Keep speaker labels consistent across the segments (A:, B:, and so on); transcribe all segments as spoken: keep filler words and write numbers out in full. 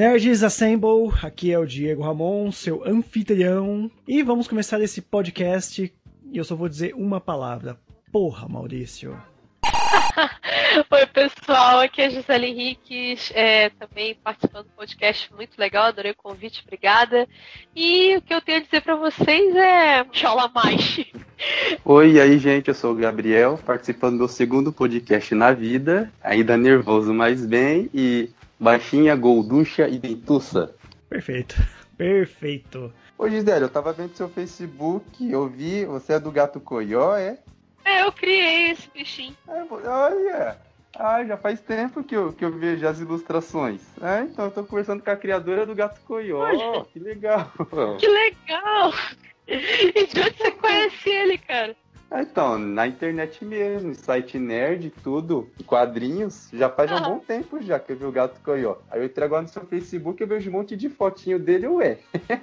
A: Nerds Assemble, aqui é o Diego Ramon, seu anfitrião, e vamos começar esse podcast e eu só vou dizer uma palavra. Porra, Maurício.
B: Oi, pessoal, aqui é a Gisele Henriques, é, também participando do podcast, muito legal, adorei o convite, obrigada. E o que eu tenho a dizer pra vocês é chola mais.
C: Oi, e aí, gente, eu sou o Gabriel, participando do segundo podcast na vida, ainda nervoso, mas bem, e baixinha, golducha e dentuça.
A: Perfeito, perfeito.
C: Ô, Gisele, eu tava vendo seu Facebook, eu vi, você é do Gato Coió, é?
B: É, eu criei esse bichinho.
C: É, olha, ah, já faz tempo que eu, que eu vejo as ilustrações. É, então eu tô conversando com a criadora do Gato Coió, olha, que legal.
B: Que legal! E de onde você conhece ele, cara?
C: Ah, então, na internet mesmo, site nerd, tudo, quadrinhos, já faz ah. um bom tempo já que eu vi o Gato Coió. Aí eu entrei agora no seu Facebook e eu vejo um monte de fotinho dele, ué.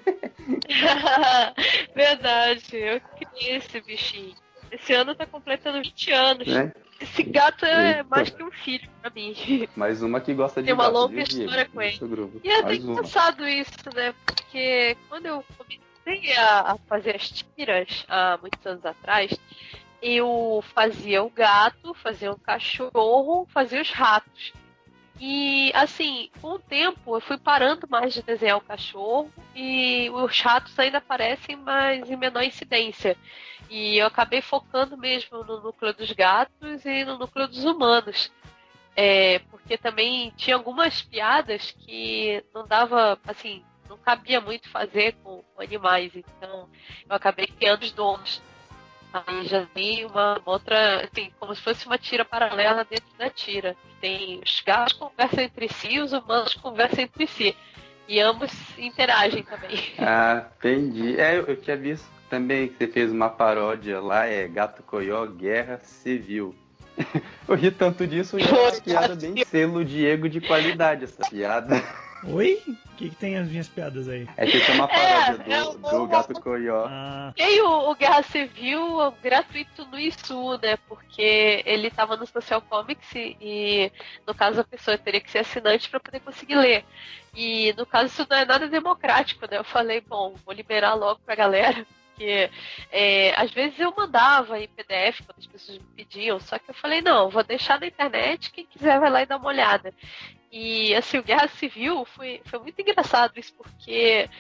B: Verdade, eu criei esse bichinho. Esse ano tá completando vinte anos. É? Esse gato é Eita. mais que um filho pra mim.
C: Mais uma que gosta de
B: Tem uma
C: gato,
B: longa história com ele. E é bem engraçado isso, né? Porque quando eu comecei a fazer as tiras há muitos anos atrás, eu fazia o gato, fazia o cachorro, fazia os ratos. E, assim, com o tempo eu fui parando mais de desenhar o cachorro e os ratos ainda aparecem, mas em menor incidência. E eu acabei focando mesmo no núcleo dos gatos e no núcleo dos humanos. É, porque também tinha algumas piadas que não dava, assim, não cabia muito fazer com, com animais. Então, eu acabei criando os donos. Aí já tem uma outra, assim, como se fosse uma tira paralela dentro da tira. Tem os gatos conversam entre si e os humanos conversam entre si. E ambos interagem também.
C: Ah, entendi. É, eu tinha visto também que você fez uma paródia lá, é Gato Coió, Guerra Civil. Eu ri tanto disso, já é uma piada bem selo Diego de qualidade, essa piada.
A: Oi? O que, que tem as minhas piadas aí?
C: É que tem uma paródia
B: é,
C: do,
B: é,
C: do Gato Coió.
B: Ah. Tem o, o Guerra Civil gratuito no Isu, né? Porque ele tava no Social Comics e, no caso, a pessoa teria que ser assinante para poder conseguir ler. E, no caso, isso não é nada democrático, né? Eu falei, bom, vou liberar logo pra galera. Porque é, às vezes eu mandava em P D F quando as pessoas me pediam, só que eu falei, não, vou deixar na internet, quem quiser vai lá e dá uma olhada. E, assim, o Guerra Civil foi, foi muito engraçado isso, porque,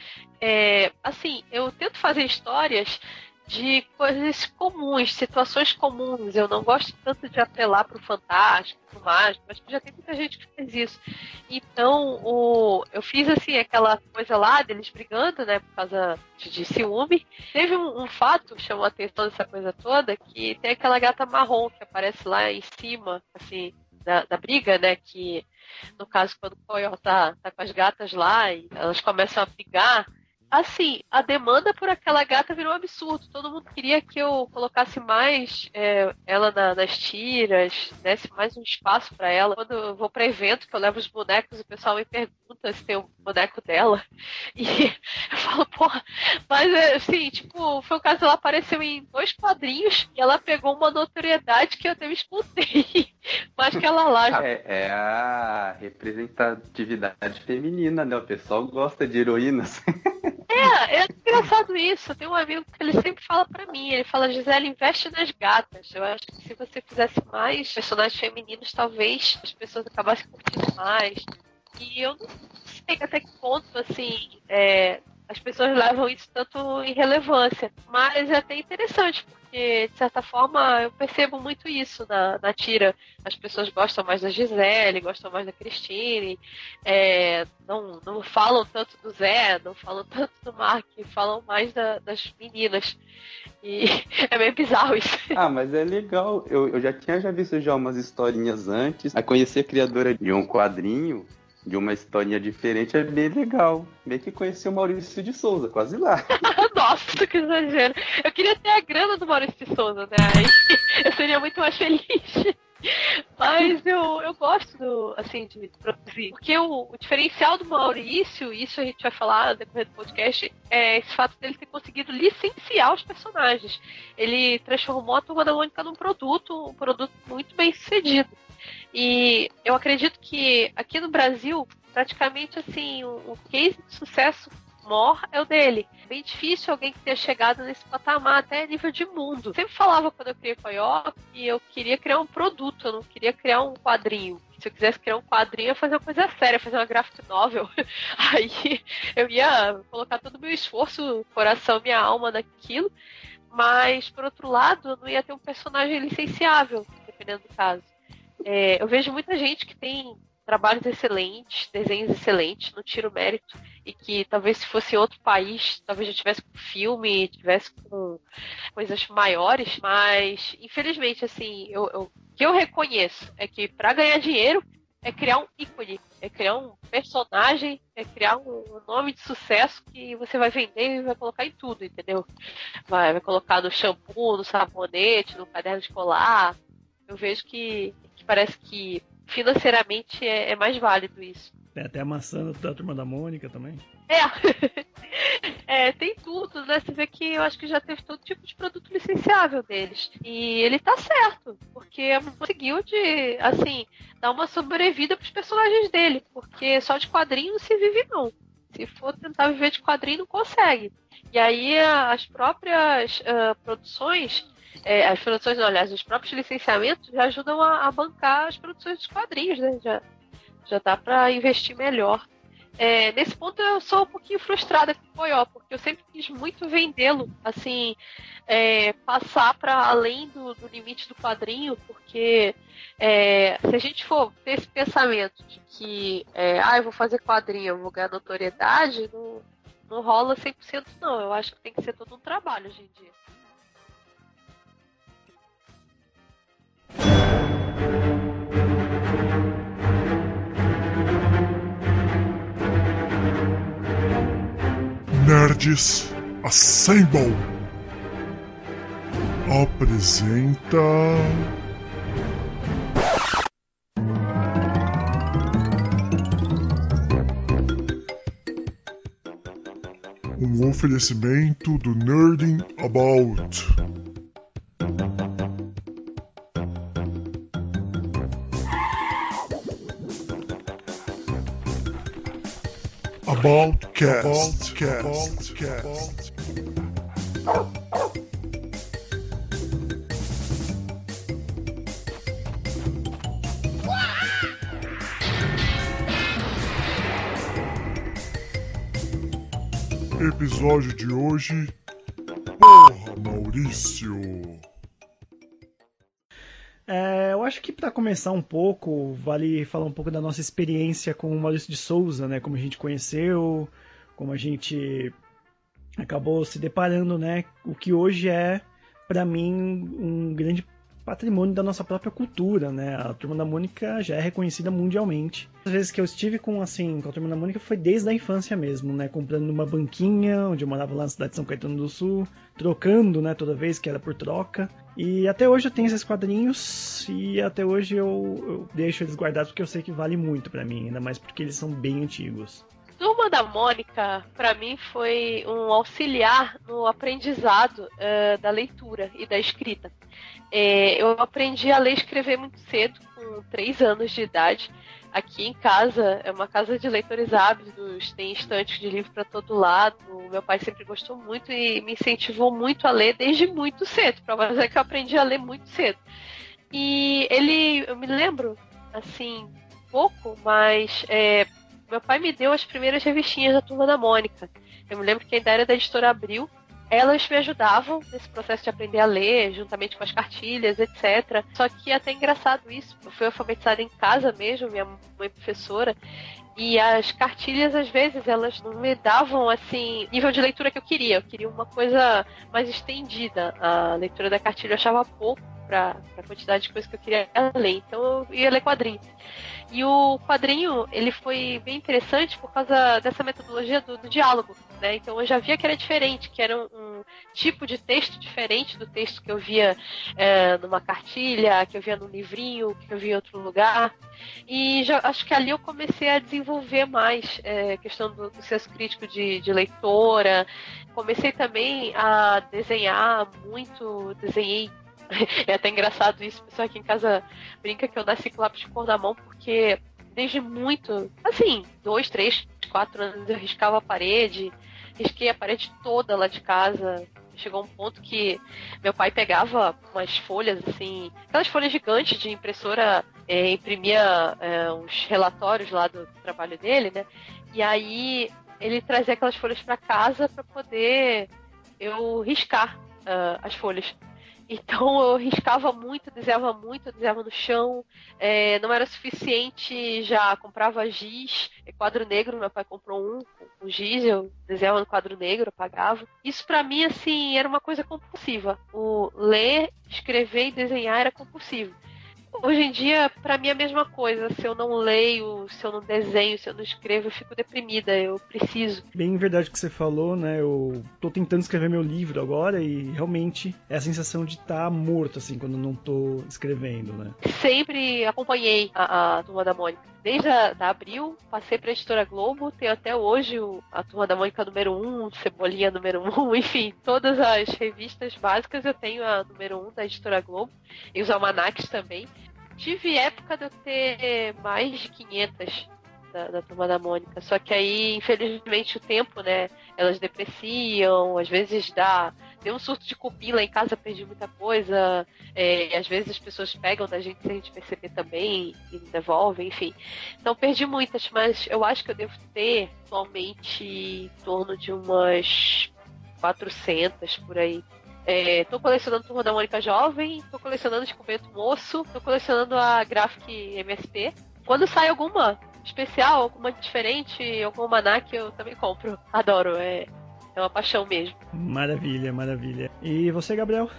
B: é, assim, eu tento fazer histórias de coisas comuns, situações comuns. Eu não gosto tanto de apelar pro fantástico, pro mágico, mas já tem muita gente que faz isso. Então, o, eu fiz, assim, aquela coisa lá deles brigando, né, por causa de, de ciúme. Teve um, um fato que chamou a atenção dessa coisa toda, que tem aquela gata marrom que aparece lá em cima, assim, da, da briga, né, que, no caso, quando o Coió tá, tá com as gatas lá e elas começam a brigar, assim, a demanda por aquela gata virou um absurdo. Todo mundo queria que eu colocasse mais é, ela na, nas tiras, desse mais um espaço pra ela. Quando eu vou pra evento, que eu levo os bonecos, o pessoal me pergunta se tem um boneco dela. E eu falo, porra, mas assim, tipo, foi o caso, ela apareceu em dois quadrinhos e ela pegou uma notoriedade que eu até me espantei. Mas que ela lá.
C: É, é a representatividade feminina, né? O pessoal gosta de heroínas.
B: É, é engraçado isso. Eu tenho um amigo que ele sempre fala pra mim, ele fala, Gisele, investe nas gatas. Eu acho que se você fizesse mais personagens femininos, talvez as pessoas acabassem curtindo mais. E eu não sei até que ponto, assim, é, as pessoas levam isso tanto em relevância. Mas é até interessante, porque, de certa forma, eu percebo muito isso na, na tira. As pessoas gostam mais da Gisele, gostam mais da Christine, é, não, não falam tanto do Zé, não falam tanto do Mark, falam mais da, das meninas. E é meio bizarro isso.
C: Ah, mas é legal. Eu, eu já tinha já visto já umas historinhas antes. A conhecer a criadora de um quadrinho, de uma historinha diferente, é bem legal. Meio que conheci o Maurício de Souza, quase lá.
B: Nossa, que exagero. Eu queria ter a grana do Maurício de Souza, né? Aí eu seria muito mais feliz. Mas eu, eu gosto, do, assim, de produzir. Porque o, o diferencial do Maurício, isso a gente vai falar no decorrer do podcast, é esse fato dele ter conseguido licenciar os personagens. Ele transformou a Turma da Mônica num produto, um produto muito bem sucedido. E eu acredito que aqui no Brasil praticamente assim, o, o case de sucesso maior é o dele. Bem difícil alguém que tenha chegado nesse patamar, até nível de mundo. Eu sempre falava quando eu criei Koyo que eu queria criar um produto, eu não queria criar um quadrinho. Se eu quisesse criar um quadrinho, eu ia fazer uma coisa séria, fazer uma graphic novel. Aí eu ia colocar todo o meu esforço, coração, minha alma naquilo. Mas, por outro lado, eu não ia ter um personagem licenciável, dependendo do caso. É, eu vejo muita gente que tem trabalhos excelentes, desenhos excelentes, não tiro mérito, e que talvez se fosse outro país, talvez já tivesse com filme, tivesse com coisas maiores, mas infelizmente, assim, eu, eu, o que eu reconheço é que para ganhar dinheiro é criar um ícone, é criar um personagem, é criar um, um nome de sucesso que você vai vender e vai colocar em tudo, entendeu? Vai, vai colocar no shampoo, no sabonete, no caderno escolar. Eu vejo que, que parece que financeiramente é, é mais válido isso.
A: Tem até a maçã da Turma da Mônica também.
B: É. É, tem tudo, né? Você vê que eu acho que já teve todo tipo de produto licenciável deles. E ele tá certo, porque conseguiu de, assim, dar uma sobrevida pros personagens dele, porque só de quadrinho não se vive, não. Se for tentar viver de quadrinho, não consegue. E aí as próprias uh, produções, é, as produções, não, aliás, os próprios licenciamentos já ajudam a, a bancar as produções dos quadrinhos, né? Já, já dá pra investir melhor. É, nesse ponto eu sou um pouquinho frustrada com o Koyo, porque eu sempre quis muito vendê-lo, assim, é, passar para além do, do limite do quadrinho, porque é, se a gente for ter esse pensamento de que, é, ah, eu vou fazer quadrinho, eu vou ganhar notoriedade, não, não rola cem por cento não. Eu acho que tem que ser todo um trabalho hoje em dia.
D: Nerds Assemble apresenta um oferecimento do Nerding About. About Cast. About Cast. Episódio de hoje. Porra, Maurício!
A: É, eu acho que para começar um pouco, vale falar um pouco da nossa experiência com o Maurício de Souza, né? Como a gente conheceu, como a gente acabou se deparando, né? O que hoje é, para mim, um grande patrimônio da nossa própria cultura, né? A Turma da Mônica já é reconhecida mundialmente. As vezes que eu estive com, assim, com a Turma da Mônica foi desde a infância mesmo, né? Comprando numa banquinha, onde eu morava lá na cidade de São Caetano do Sul, trocando, né? Toda vez que era por troca. E até hoje eu tenho esses quadrinhos e até hoje eu, eu deixo eles guardados porque eu sei que vale muito pra mim, ainda mais porque eles são bem antigos.
B: Turma da Mônica, para mim, foi um auxiliar no aprendizado uh, da leitura e da escrita. É, eu aprendi a ler e escrever muito cedo, com três anos de idade. Aqui em casa, é uma casa de leitores ávidos, tem estantes de livro para todo lado. Meu pai sempre gostou muito e me incentivou muito a ler desde muito cedo. Para dizer que eu aprendi a ler muito cedo. E ele, eu me lembro, assim, pouco, mas... É, meu pai me deu as primeiras revistinhas da Turma da Mônica. Eu me lembro que ainda era da editora Abril. Elas me ajudavam nesse processo de aprender a ler, juntamente com as cartilhas, etcétera. Só que é até engraçado isso. Eu fui alfabetizada em casa mesmo, minha mãe é professora. E as cartilhas, às vezes, elas não me davam, assim, nível de leitura que eu queria. Eu queria uma coisa mais estendida. A leitura da cartilha eu achava pouco para a quantidade de coisas que eu queria ler. Então eu ia ler quadrinho. E o quadrinho, ele foi bem interessante por causa dessa metodologia do, do diálogo, né? Então eu já via que era diferente, que era um, um tipo de texto diferente do texto que eu via é, numa cartilha, que eu via num livrinho, que eu via em outro lugar. E já, acho que ali eu comecei a desenvolver mais é, questão do, do senso crítico de, de leitora. Comecei também a desenhar muito, desenhei. É até engraçado isso, o pessoal aqui em casa brinca que eu nasci com lápis de cor na mão, porque desde muito, assim, dois, três, quatro anos eu riscava a parede, risquei a parede toda lá de casa. Chegou um ponto que meu pai pegava umas folhas, assim, aquelas folhas gigantes de impressora, é, imprimia é, uns relatórios lá do trabalho dele, né? E aí ele trazia aquelas folhas para casa para poder eu riscar uh, as folhas. Então eu riscava muito, desenhava muito, desenhava no chão, é, não era suficiente, já comprava giz, quadro negro, meu pai comprou um, um giz, eu desenhava no quadro negro, apagava. Isso pra mim, assim, era uma coisa compulsiva. O ler, escrever e desenhar era compulsivo. Hoje em dia, pra mim é a mesma coisa. Se eu não leio, se eu não desenho, se eu não escrevo, eu fico deprimida, eu preciso.
A: Bem verdade que você falou, né? Eu tô tentando escrever meu livro agora e realmente é a sensação de estar morto, assim, quando não tô escrevendo, né?
B: Sempre acompanhei a, a Turma da Mônica. Desde a da Abril, passei pra Editora Globo, tenho até hoje o, a Turma da Mônica número um, Cebolinha número um, enfim, todas as revistas básicas eu tenho a número um da Editora Globo e os almanacs também. Tive época de eu ter mais de quinhentas da, da Turma da Mônica, só que aí, infelizmente, o tempo, né, elas depreciam, às vezes dá, deu um surto de cupim lá em casa, perdi muita coisa, é, às vezes as pessoas pegam da gente sem a gente perceber também e devolvem, enfim. Então perdi muitas, mas eu acho que eu devo ter atualmente em torno de umas quatrocentas por aí. É, tô colecionando Turma da Mônica Jovem, tô colecionando Descoberto Moço, tô colecionando a Graphic M S P. Quando sai alguma especial, alguma diferente, algum almanac, eu também compro. Adoro, é, é uma paixão mesmo.
A: Maravilha, maravilha. E você, Gabriel?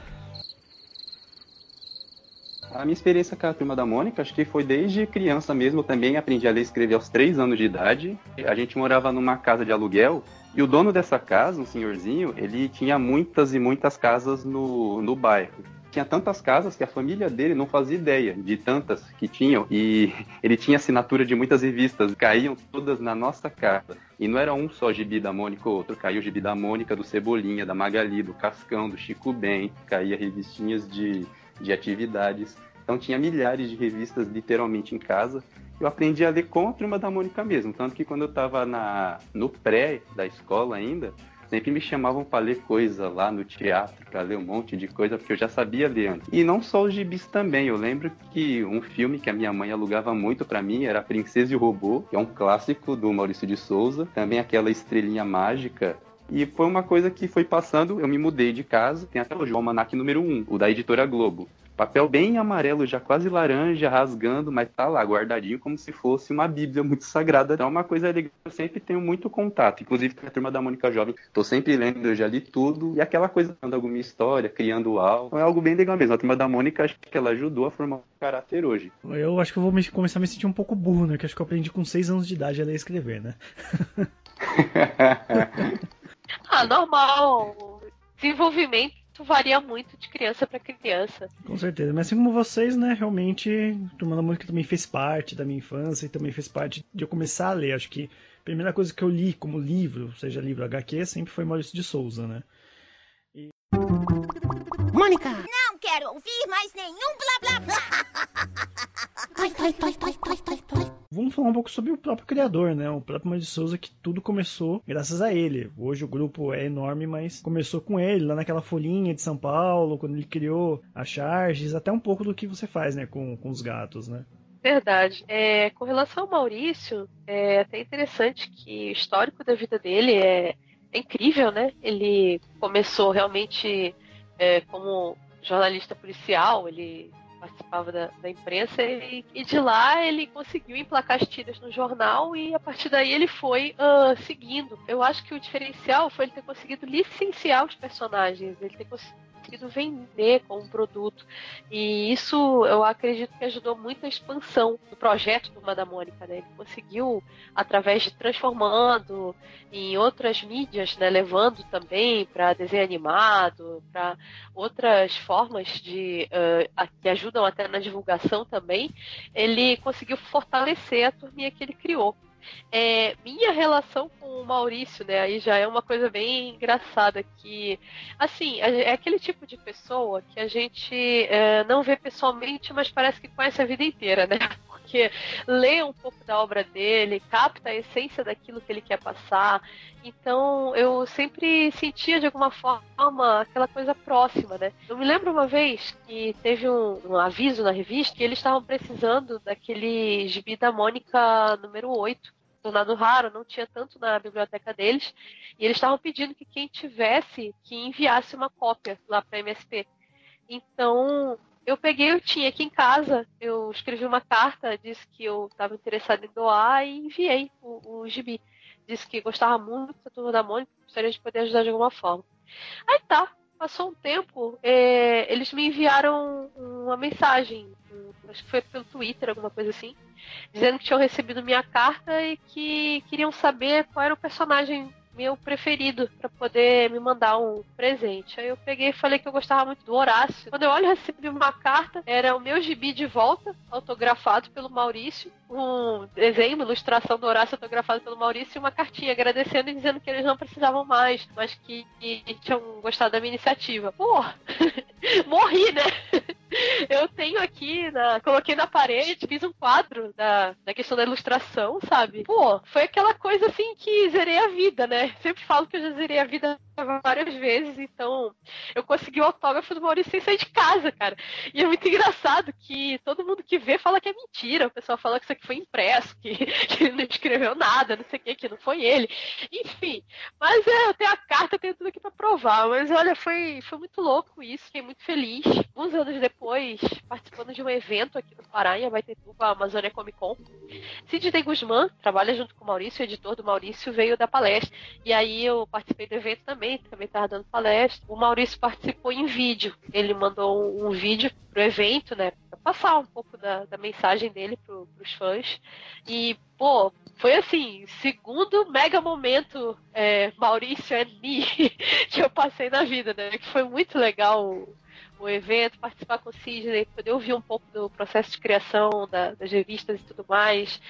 C: A minha experiência com a Turma da Mônica, acho que foi desde criança mesmo. Eu também aprendi a ler e escrever aos três anos de idade. A gente morava numa casa de aluguel e o dono dessa casa, um senhorzinho, ele tinha muitas e muitas casas no, no bairro. Tinha tantas casas que a família dele não fazia ideia de tantas que tinham, e ele tinha assinatura de muitas revistas, caíam todas na nossa casa. E não era um só gibi da Mônica ou outro, caía o gibi da Mônica, do Cebolinha, da Magali, do Cascão, do Chico Bem, caía revistinhas de, de atividades. Então tinha milhares de revistas literalmente em casa. Eu aprendi a ler com a Turma da Mônica mesmo, tanto que quando eu estava no pré da escola ainda, sempre me chamavam para ler coisa lá no teatro, para ler um monte de coisa, porque eu já sabia ler antes. E não só os gibis também. Eu lembro que um filme que a minha mãe alugava muito para mim era Princesa e o Robô, que é um clássico do Maurício de Souza. Também aquela Estrelinha Mágica. E foi uma coisa que foi passando, eu me mudei de casa, tem até hoje o almanac número um, o da Editora Globo. Papel bem amarelo, já quase laranja, rasgando, mas tá lá, guardadinho, como se fosse uma bíblia muito sagrada. Então é uma coisa legal, eu sempre tenho muito contato. Inclusive com a Turma da Mônica Jovem, tô sempre lendo, eu já li tudo. E aquela coisa, dando alguma história, criando algo. Então é algo bem legal mesmo. A Turma da Mônica, acho que ela ajudou a formar um caráter hoje.
A: Eu acho que eu vou me, começar a me sentir um pouco burro, né? Que acho que eu aprendi com seis anos de idade a ler e escrever, né?
B: Ah, normal. Desenvolvimento varia muito de criança para criança.
A: Com certeza, mas assim como vocês, né, realmente Turma da Mônica também fez parte da minha infância e também fez parte de eu começar a ler. Acho que a primeira coisa que eu li como livro, seja livro agá quê, sempre foi Maurício de Souza, né? E...
E: Mônica! Não quero ouvir mais nenhum blá blá blá! Toi, toi, toi, toi, toi, toi, toi.
A: Vamos falar um pouco sobre o próprio criador, né? O próprio Maurício de Souza, que tudo começou graças a ele. Hoje o grupo é enorme, mas começou com ele, lá naquela folhinha de São Paulo, quando ele criou a Charges, até um pouco do que você faz, né, com, com os gatos, né?
B: Verdade. É, com relação ao Maurício, é até interessante que o histórico da vida dele é, é incrível, né? Ele começou realmente é, como jornalista policial, ele participava da, da imprensa e, e de lá ele conseguiu emplacar as tiras no jornal e a partir daí ele foi uh, seguindo. Eu acho que o diferencial foi ele ter conseguido licenciar os personagens, ele ter conseguido vender como produto, e isso eu acredito que ajudou muito a expansão do projeto Turma da Mônica, né? Ele conseguiu, através de transformando em outras mídias, né, levando também para desenho animado, para outras formas de uh, que ajudam até na divulgação também, ele conseguiu fortalecer a turminha que ele criou. É, minha relação com o Maurício, né, aí já é uma coisa bem engraçada, que, assim, é aquele tipo de pessoa que a gente é, não vê pessoalmente, mas parece que conhece a vida inteira, né, porque porque lê um pouco da obra dele, capta a essência daquilo que ele quer passar. Então eu sempre sentia de alguma forma aquela coisa próxima, né? Eu me lembro uma vez que teve um, um aviso na revista que eles estavam precisando daquele gibi da Mônica número oito. Tornado raro, não tinha tanto na biblioteca deles, e eles estavam pedindo que quem tivesse que enviasse uma cópia lá para a M S P. Então eu peguei, eu tinha aqui em casa, eu escrevi uma carta, disse que eu estava interessada em doar e enviei o, o gibi. Disse que gostava muito da Turma da Mônica, gostaria de poder ajudar de alguma forma. Aí tá, passou um tempo, é, eles me enviaram uma mensagem, um, acho que foi pelo Twitter, alguma coisa assim, dizendo que tinham recebido minha carta e que queriam saber qual era o personagem meu preferido para poder me mandar um presente. Aí eu peguei e falei que eu gostava muito do Horácio. Quando eu olho, eu recebi uma carta, era o meu gibi de volta, autografado pelo Maurício, um desenho, uma ilustração do Horácio autografado pelo Maurício e uma cartinha agradecendo e dizendo que eles não precisavam mais, mas que, que tinham gostado da minha iniciativa. Pô, morri, né? Eu tenho aqui, na, coloquei na parede, fiz um quadro da, da questão da ilustração, sabe? Pô, foi aquela coisa assim que zerei a vida, né? Sempre falo que eu já zerei a vida várias vezes, então eu consegui o autógrafo do Maurício sem sair de casa, cara. E é muito engraçado que todo mundo que vê fala que é mentira. O pessoal fala que isso aqui foi impresso, que, que ele não escreveu nada, não sei o que, que não foi ele. Enfim, mas é, eu tenho a carta, eu tenho tudo aqui pra provar. Mas olha, foi, foi muito louco isso, fiquei muito feliz. Uns anos depois, participando de um evento aqui no Pará, em Abaetetuba, a Amazônia Comic Con, Sidney Guzmán, trabalha junto com o Maurício, o editor do Maurício, veio da palestra. E aí eu participei do evento também, também estava dando palestra. O Maurício participou em vídeo. Ele mandou um, um vídeo pro evento, né? Pra passar um pouco da, da mensagem dele pro, pros fãs. E, pô, foi assim, segundo mega momento é, Maurício and me que eu passei na vida, né? Que foi muito legal o, o evento, participar com o Sidney, poder ouvir um pouco do processo de criação da, das revistas e tudo mais.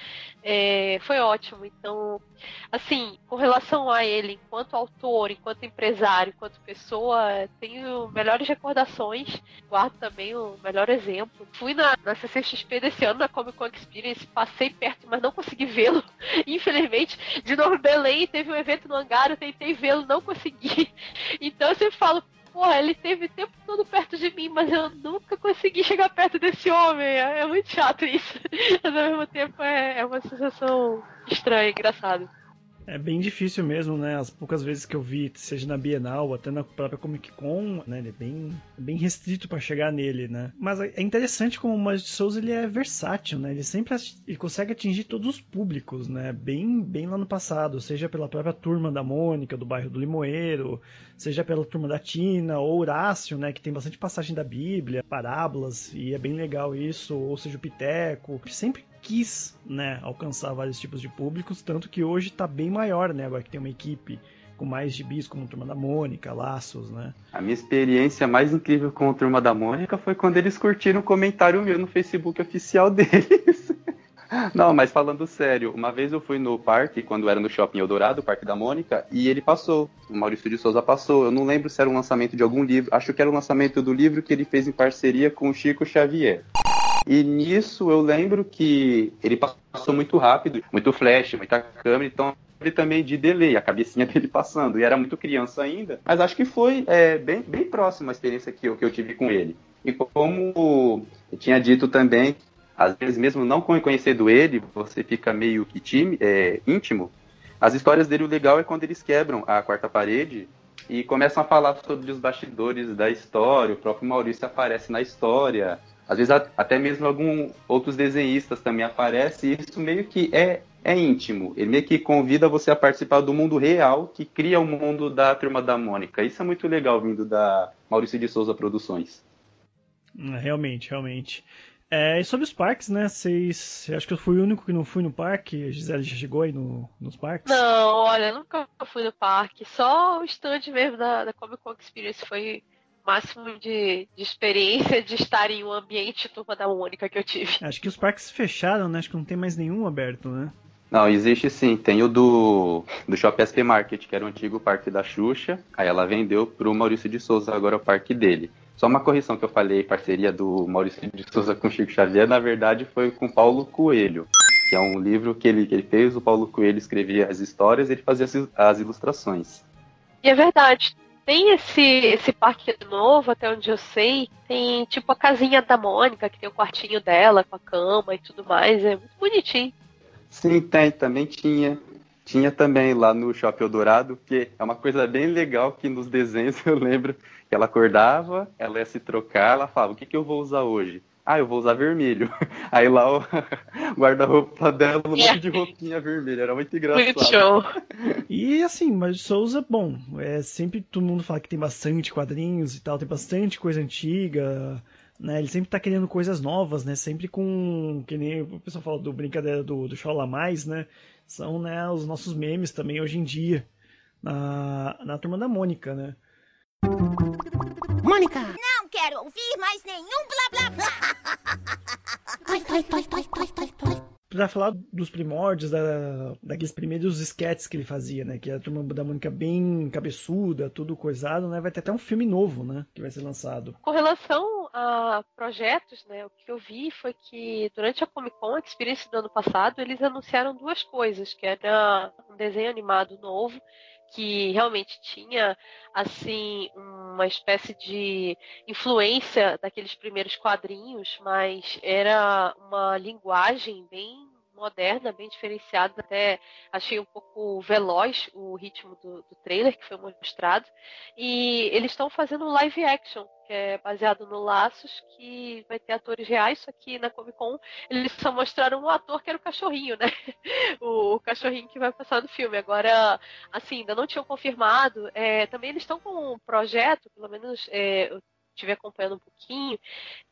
B: É, foi ótimo. Então, assim, com relação a ele, enquanto autor, enquanto empresário, enquanto pessoa, tenho melhores recordações, guardo também o melhor exemplo. Fui na, na C C X P desse ano, na Comic Con Experience, passei perto, mas não consegui vê-lo, infelizmente. De novo, em Belém, teve um evento no hangar, eu tentei vê-lo, não consegui. Então eu sempre falo, porra, ele teve o tempo todo perto de mim, mas eu nunca consegui chegar perto desse homem. É, é muito chato isso. Mas ao mesmo tempo é, é uma sensação estranha, engraçada.
A: É bem difícil mesmo, né? As poucas vezes que eu vi, seja na Bienal ou até na própria Comic Con, né? Ele é bem, bem restrito para chegar nele, né? Mas é interessante como o Maurício de Souza ele é versátil, né? Ele sempre ele consegue atingir todos os públicos, né? Bem, bem lá no passado, seja pela própria Turma da Mônica, do bairro do Limoeiro, seja pela Turma da Tina, ou Horácio, né? Que tem bastante passagem da Bíblia, parábolas, e é bem legal isso, ou seja, o Piteco. Sempre quis, né, alcançar vários tipos de públicos, tanto que hoje está bem maior, né, agora que tem uma equipe com mais gibis, como Turma da Mônica, Laços, né.
C: A minha experiência mais incrível com a Turma da Mônica foi quando eles curtiram um comentário meu no Facebook oficial deles. Não, mas falando sério, uma vez eu fui no parque, quando era no Shopping Eldorado, o Parque da Mônica, e ele passou, o Maurício de Souza passou, eu não lembro se era um lançamento de algum livro, acho que era o lançamento do livro que ele fez em parceria com o Chico Xavier. E nisso eu lembro que ele passou muito rápido, muito flash, muita câmera, então ele também de delay, a cabecinha dele passando. E era muito criança ainda, mas acho que foi é, bem, bem próximo a experiência que eu, que eu tive com ele. E como eu tinha dito também, às vezes mesmo não conhecendo ele, você fica meio que time, é, íntimo. As histórias dele, o legal é quando eles quebram a quarta parede e começam a falar sobre os bastidores da história, o próprio Maurício aparece na história. Às vezes até mesmo alguns outros desenhistas também aparecem, e isso meio que é, é íntimo. Ele meio que convida você a participar do mundo real, que cria o mundo da Turma da Mônica. Isso é muito legal vindo da Maurício de Souza Produções.
A: Realmente, realmente. É, e sobre os parques, né? Vocês. Acho que eu fui o único que não fui no parque. A Gisele já chegou aí no, nos parques?
B: Não, olha, nunca fui no parque. Só o stand mesmo da, da Comic Con Experience foi máximo de, de experiência de estar em um ambiente Turma da Mônica que eu tive.
A: Acho que os parques fecharam, né? Acho que não tem mais nenhum aberto, né?
C: Não, existe sim. Tem o do, do Shopping S P Market, que era o antigo parque da Xuxa. Aí ela vendeu pro Maurício de Souza, agora é o parque dele. Só uma correção que eu falei, parceria do Maurício de Souza com Chico Xavier, na verdade foi com Paulo Coelho, que é um livro que ele, que ele fez, o Paulo Coelho escrevia as histórias e ele fazia as, as ilustrações.
B: E é verdade, tem esse, esse parque novo, até onde eu sei, tem tipo a casinha da Mônica, que tem o quartinho dela, com a cama e tudo mais, é muito bonitinho.
C: Sim, tem, também tinha. Tinha também lá no Shopping Eldorado, que é uma coisa bem legal que nos desenhos eu lembro que ela acordava, ela ia se trocar, ela falava, o que, que eu vou usar hoje? Ah, eu vou usar vermelho. Aí lá o guarda-roupa dela, um monte de roupinha vermelha, era muito engraçado.
B: Muito show.
A: E assim, Maurício de Souza, bom, é sempre todo mundo fala que tem bastante quadrinhos e tal, tem bastante coisa antiga, né? Ele sempre tá querendo coisas novas, né? Sempre com, que nem o pessoal fala do brincadeira do, do Chola Mais, né? São, né, os nossos memes também hoje em dia, na, na Turma da Mônica, né?
E: Mônica! Não quero ouvir mais nenhum blá blá blá! Toi, toi, toi, toi, toi, toi, toi.
A: Pra falar dos primórdios, da, daqueles primeiros sketches que ele fazia, né? Que é a Turma da Mônica bem cabeçuda, tudo coisado, né? Vai ter até um filme novo, né? Que vai ser lançado.
B: Com relação a projetos, né, o que eu vi foi que durante a Comic Con Experience do ano passado, eles anunciaram duas coisas, que era um desenho animado novo, que realmente tinha, assim, uma espécie de influência daqueles primeiros quadrinhos, mas era uma linguagem bem moderna, bem diferenciada, até achei um pouco veloz o ritmo do, do trailer que foi mostrado, e eles estão fazendo um live action, que é baseado no Laços, que vai ter atores reais, só que na Comic Con eles só mostraram um ator que era o cachorrinho, né? O, o cachorrinho que vai passar no filme. Agora, assim, ainda não tinham confirmado, é, também eles estão com um projeto, pelo menos é, eu estive acompanhando um pouquinho,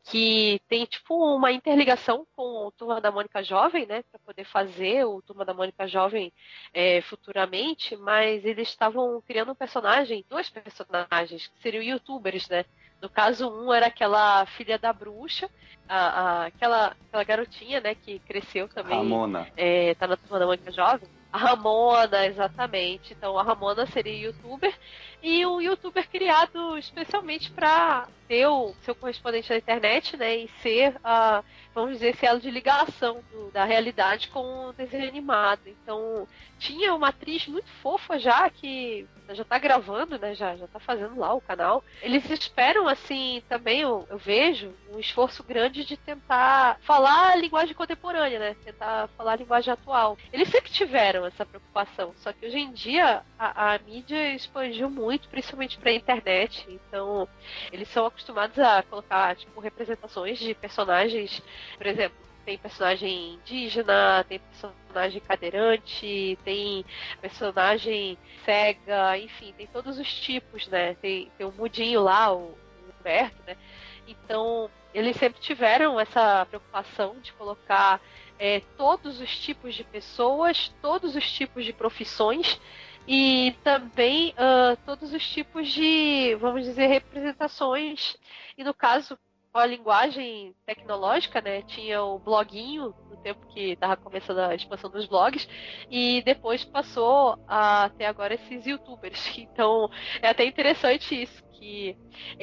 B: que tem tipo uma interligação com o Turma da Mônica Jovem, né, para poder fazer o Turma da Mônica Jovem é, futuramente, mas eles estavam criando um personagem, dois personagens, que seriam youtubers, né. No caso, um era aquela filha da bruxa, a, a, aquela, aquela garotinha, né, que cresceu também.
C: Ramona.
B: É, tá na Turma da Mônica Jovem. A Ramona, exatamente. Então, a Ramona seria youtuber e um youtuber criado especialmente para ter o seu correspondente na internet, né, e ser, a, vamos dizer, esse elo de ligação do, da realidade com o desenho animado. Então, tinha uma atriz muito fofa já, que já tá gravando, né, já, já tá fazendo lá o canal. Eles esperam, assim, também, eu, eu vejo, um esforço grande de tentar falar a linguagem contemporânea, né, tentar falar a linguagem atual. Eles sempre tiveram essa preocupação, só que hoje em dia a, a mídia expandiu muito, principalmente pra internet, então eles são acostumados a colocar, tipo, representações de personagens, por exemplo, tem personagem indígena, tem personagem cadeirante, tem personagem cega, enfim, tem todos os tipos, né? Tem, tem o mudinho lá, o, o Humberto, né? Então, eles sempre tiveram essa preocupação de colocar é, todos os tipos de pessoas, todos os tipos de profissões e também uh, todos os tipos de, vamos dizer, representações. E no caso, a linguagem tecnológica, né? Tinha o bloguinho, no tempo que estava começando a expansão dos blogs, e depois passou a ter agora esses youtubers. Então, é até interessante isso, que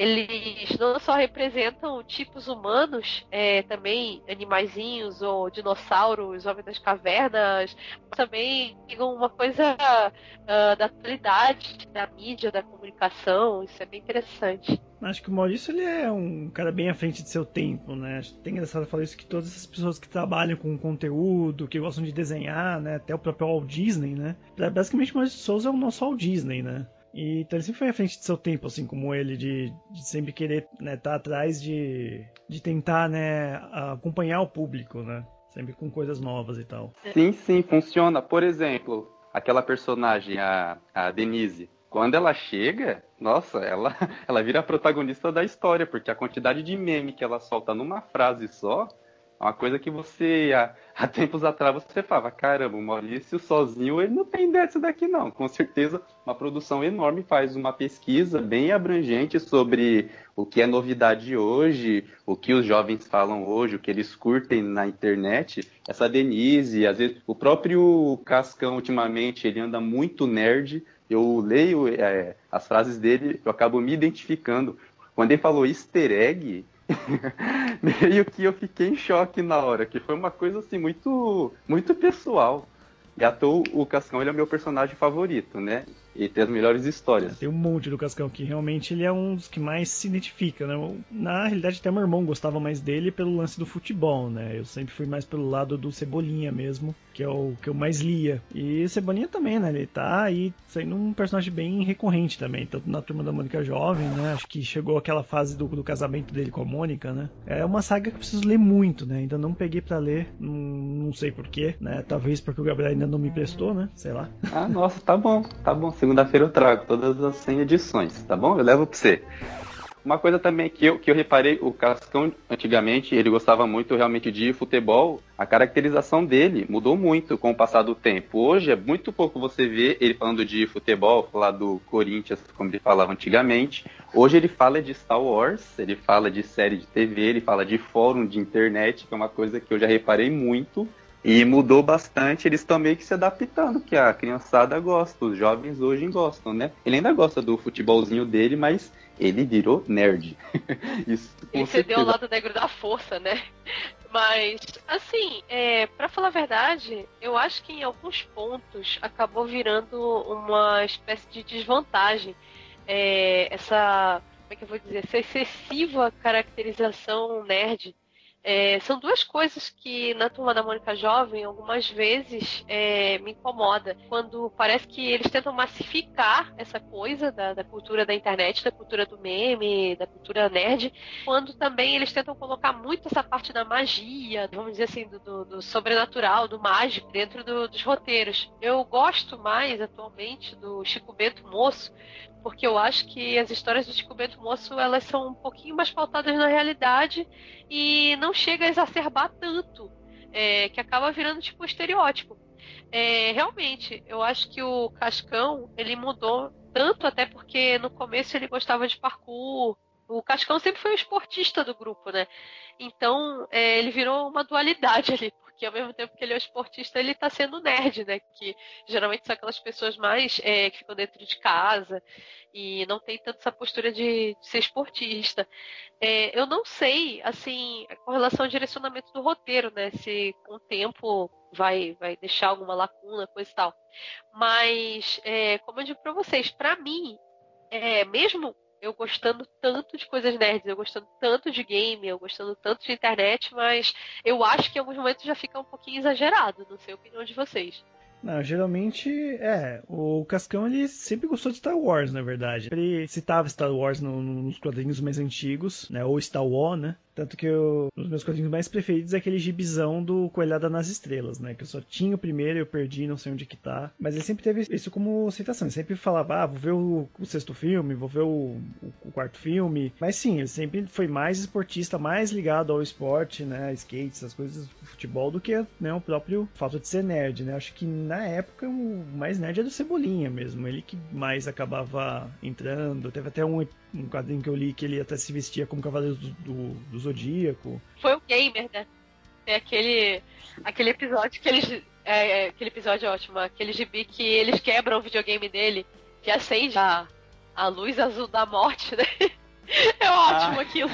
B: eles não só representam tipos humanos, é, também animaizinhos ou dinossauros, homens das cavernas, mas também uma coisa uh, da atualidade, da mídia, da comunicação. Isso é bem interessante.
A: Acho que o Maurício ele é um cara bem à frente de seu tempo, né? Acho que tem engraçado falar isso, que todas essas pessoas que trabalham com conteúdo, que gostam de desenhar, né? Até o próprio Walt Disney, né? Basicamente o Maurício de Souza é o nosso Walt Disney, né? E então ele sempre foi à frente de seu tempo, assim como ele, de, de sempre querer, né, tá atrás de, de tentar, né, acompanhar o público, né? Sempre com coisas novas e tal.
C: Sim, sim, funciona. Por exemplo, aquela personagem, a, a Denise, quando ela chega, nossa, ela, ela vira a protagonista da história, porque a quantidade de meme que ela solta numa frase só é uma coisa que você, há, há tempos atrás, você falava, caramba, o Maurício sozinho, ele não tem dessa daqui não. Com certeza, uma produção enorme faz uma pesquisa bem abrangente sobre o que é novidade hoje, o que os jovens falam hoje, o que eles curtem na internet. Essa Denise, às vezes, o próprio Cascão, ultimamente, ele anda muito nerd. Eu leio é, as frases dele, eu acabo me identificando. Quando ele falou easter egg, meio que eu fiquei em choque na hora, que foi uma coisa assim muito, muito pessoal. E à toa, o Cascão ele é o meu personagem favorito, né? E tem as melhores histórias.
A: Tem um monte do Cascão que realmente ele é um dos que mais se identifica, né? Na realidade até meu irmão gostava mais dele pelo lance do futebol, né? Eu sempre fui mais pelo lado do Cebolinha mesmo, que é o que eu mais lia. E o Cebolinha também, né? Ele tá aí sendo um personagem bem recorrente também, tanto na Turma da Mônica Jovem, né? Acho que chegou aquela fase do, do casamento dele com a Mônica, né? É uma saga que eu preciso ler muito, né? Ainda não peguei pra ler, não, não sei porquê, né? Talvez porque o Gabriel ainda não me emprestou, né? Sei lá.
C: Ah, nossa, tá bom, tá bom. Segunda-feira eu trago todas as cem edições, tá bom? Eu levo pra você. Uma coisa também que eu, que eu reparei, o Cascão, antigamente, ele gostava muito realmente de futebol. A caracterização dele mudou muito com o passar do tempo. Hoje é muito pouco você ver ele falando de futebol, falar do Corinthians, como ele falava antigamente. Hoje ele fala de Star Wars, ele fala de série de T V, ele fala de fórum de internet, que é uma coisa que eu já reparei muito. E mudou bastante, eles estão meio que se adaptando, que a criançada gosta, os jovens hoje gostam, né? Ele ainda gosta do futebolzinho dele, mas ele virou nerd. Isso, com
B: ele cedeu ao lado negro da força, né? Mas, assim, é, pra falar a verdade, eu acho que em alguns pontos acabou virando uma espécie de desvantagem. É, essa, como é que eu vou dizer? Essa excessiva caracterização nerd. É, são duas coisas que na Turma da Mônica Jovem algumas vezes é, me incomoda, quando parece que eles tentam massificar essa coisa da, da cultura da internet, da cultura do meme, da cultura nerd, quando também eles tentam colocar muito essa parte da magia, vamos dizer assim, do, do, do sobrenatural, do mágico dentro do, dos roteiros. Eu gosto mais atualmente do Chico Bento Moço, porque eu acho que as histórias do Chico Bento Moço, elas são um pouquinho mais pautadas na realidade e não chega a exacerbar tanto, é, que acaba virando tipo um estereótipo. É, realmente, eu acho que o Cascão, ele mudou tanto, até porque no começo ele gostava de parkour. O Cascão sempre foi o esportista do grupo, né? Então, é, ele virou uma dualidade ali, porque ao mesmo tempo que ele é o esportista, ele tá sendo nerd, né? Que geralmente são aquelas pessoas mais é, que ficam dentro de casa e não tem tanto essa postura de, de ser esportista. É, eu não sei, assim, com relação ao direcionamento do roteiro, né? Se com o tempo vai, vai deixar alguma lacuna, coisa e tal. Mas, é, como eu digo pra vocês, pra mim, é, mesmo eu gostando tanto de coisas nerds, eu gostando tanto de game, eu gostando tanto de internet, mas eu acho que em alguns momentos já fica um pouquinho exagerado, não sei a opinião de vocês.
A: Não, geralmente, é, o Cascão ele sempre gostou de Star Wars, na verdade. Ele citava Star Wars no, no, nos quadrinhos mais antigos, né, ou Star Wars, né. Tanto que eu, um dos meus quadrinhos mais preferidos é aquele gibizão do Coelhada nas Estrelas, né? Que eu só tinha o primeiro, eu perdi, não sei onde que tá. Mas ele sempre teve isso como citação. Ele sempre falava, ah, vou ver o, o sexto filme, vou ver o, o, o quarto filme. Mas sim, ele sempre foi mais esportista, mais ligado ao esporte, né? Skate, essas coisas, futebol, do que, né, o próprio fato de ser nerd, né? Acho que na época o mais nerd era o Cebolinha mesmo. Ele que mais acabava entrando. Teve até um, um quadrinho que eu li que ele até se vestia como cavaleiro do, do, do Zodíaco.
B: Foi o gamer, né? É aquele, aquele episódio que eles. É, aquele episódio ótimo, aquele gibi que eles quebram o videogame dele, que acende a, a luz azul da morte, né? É ótimo ah. aquilo.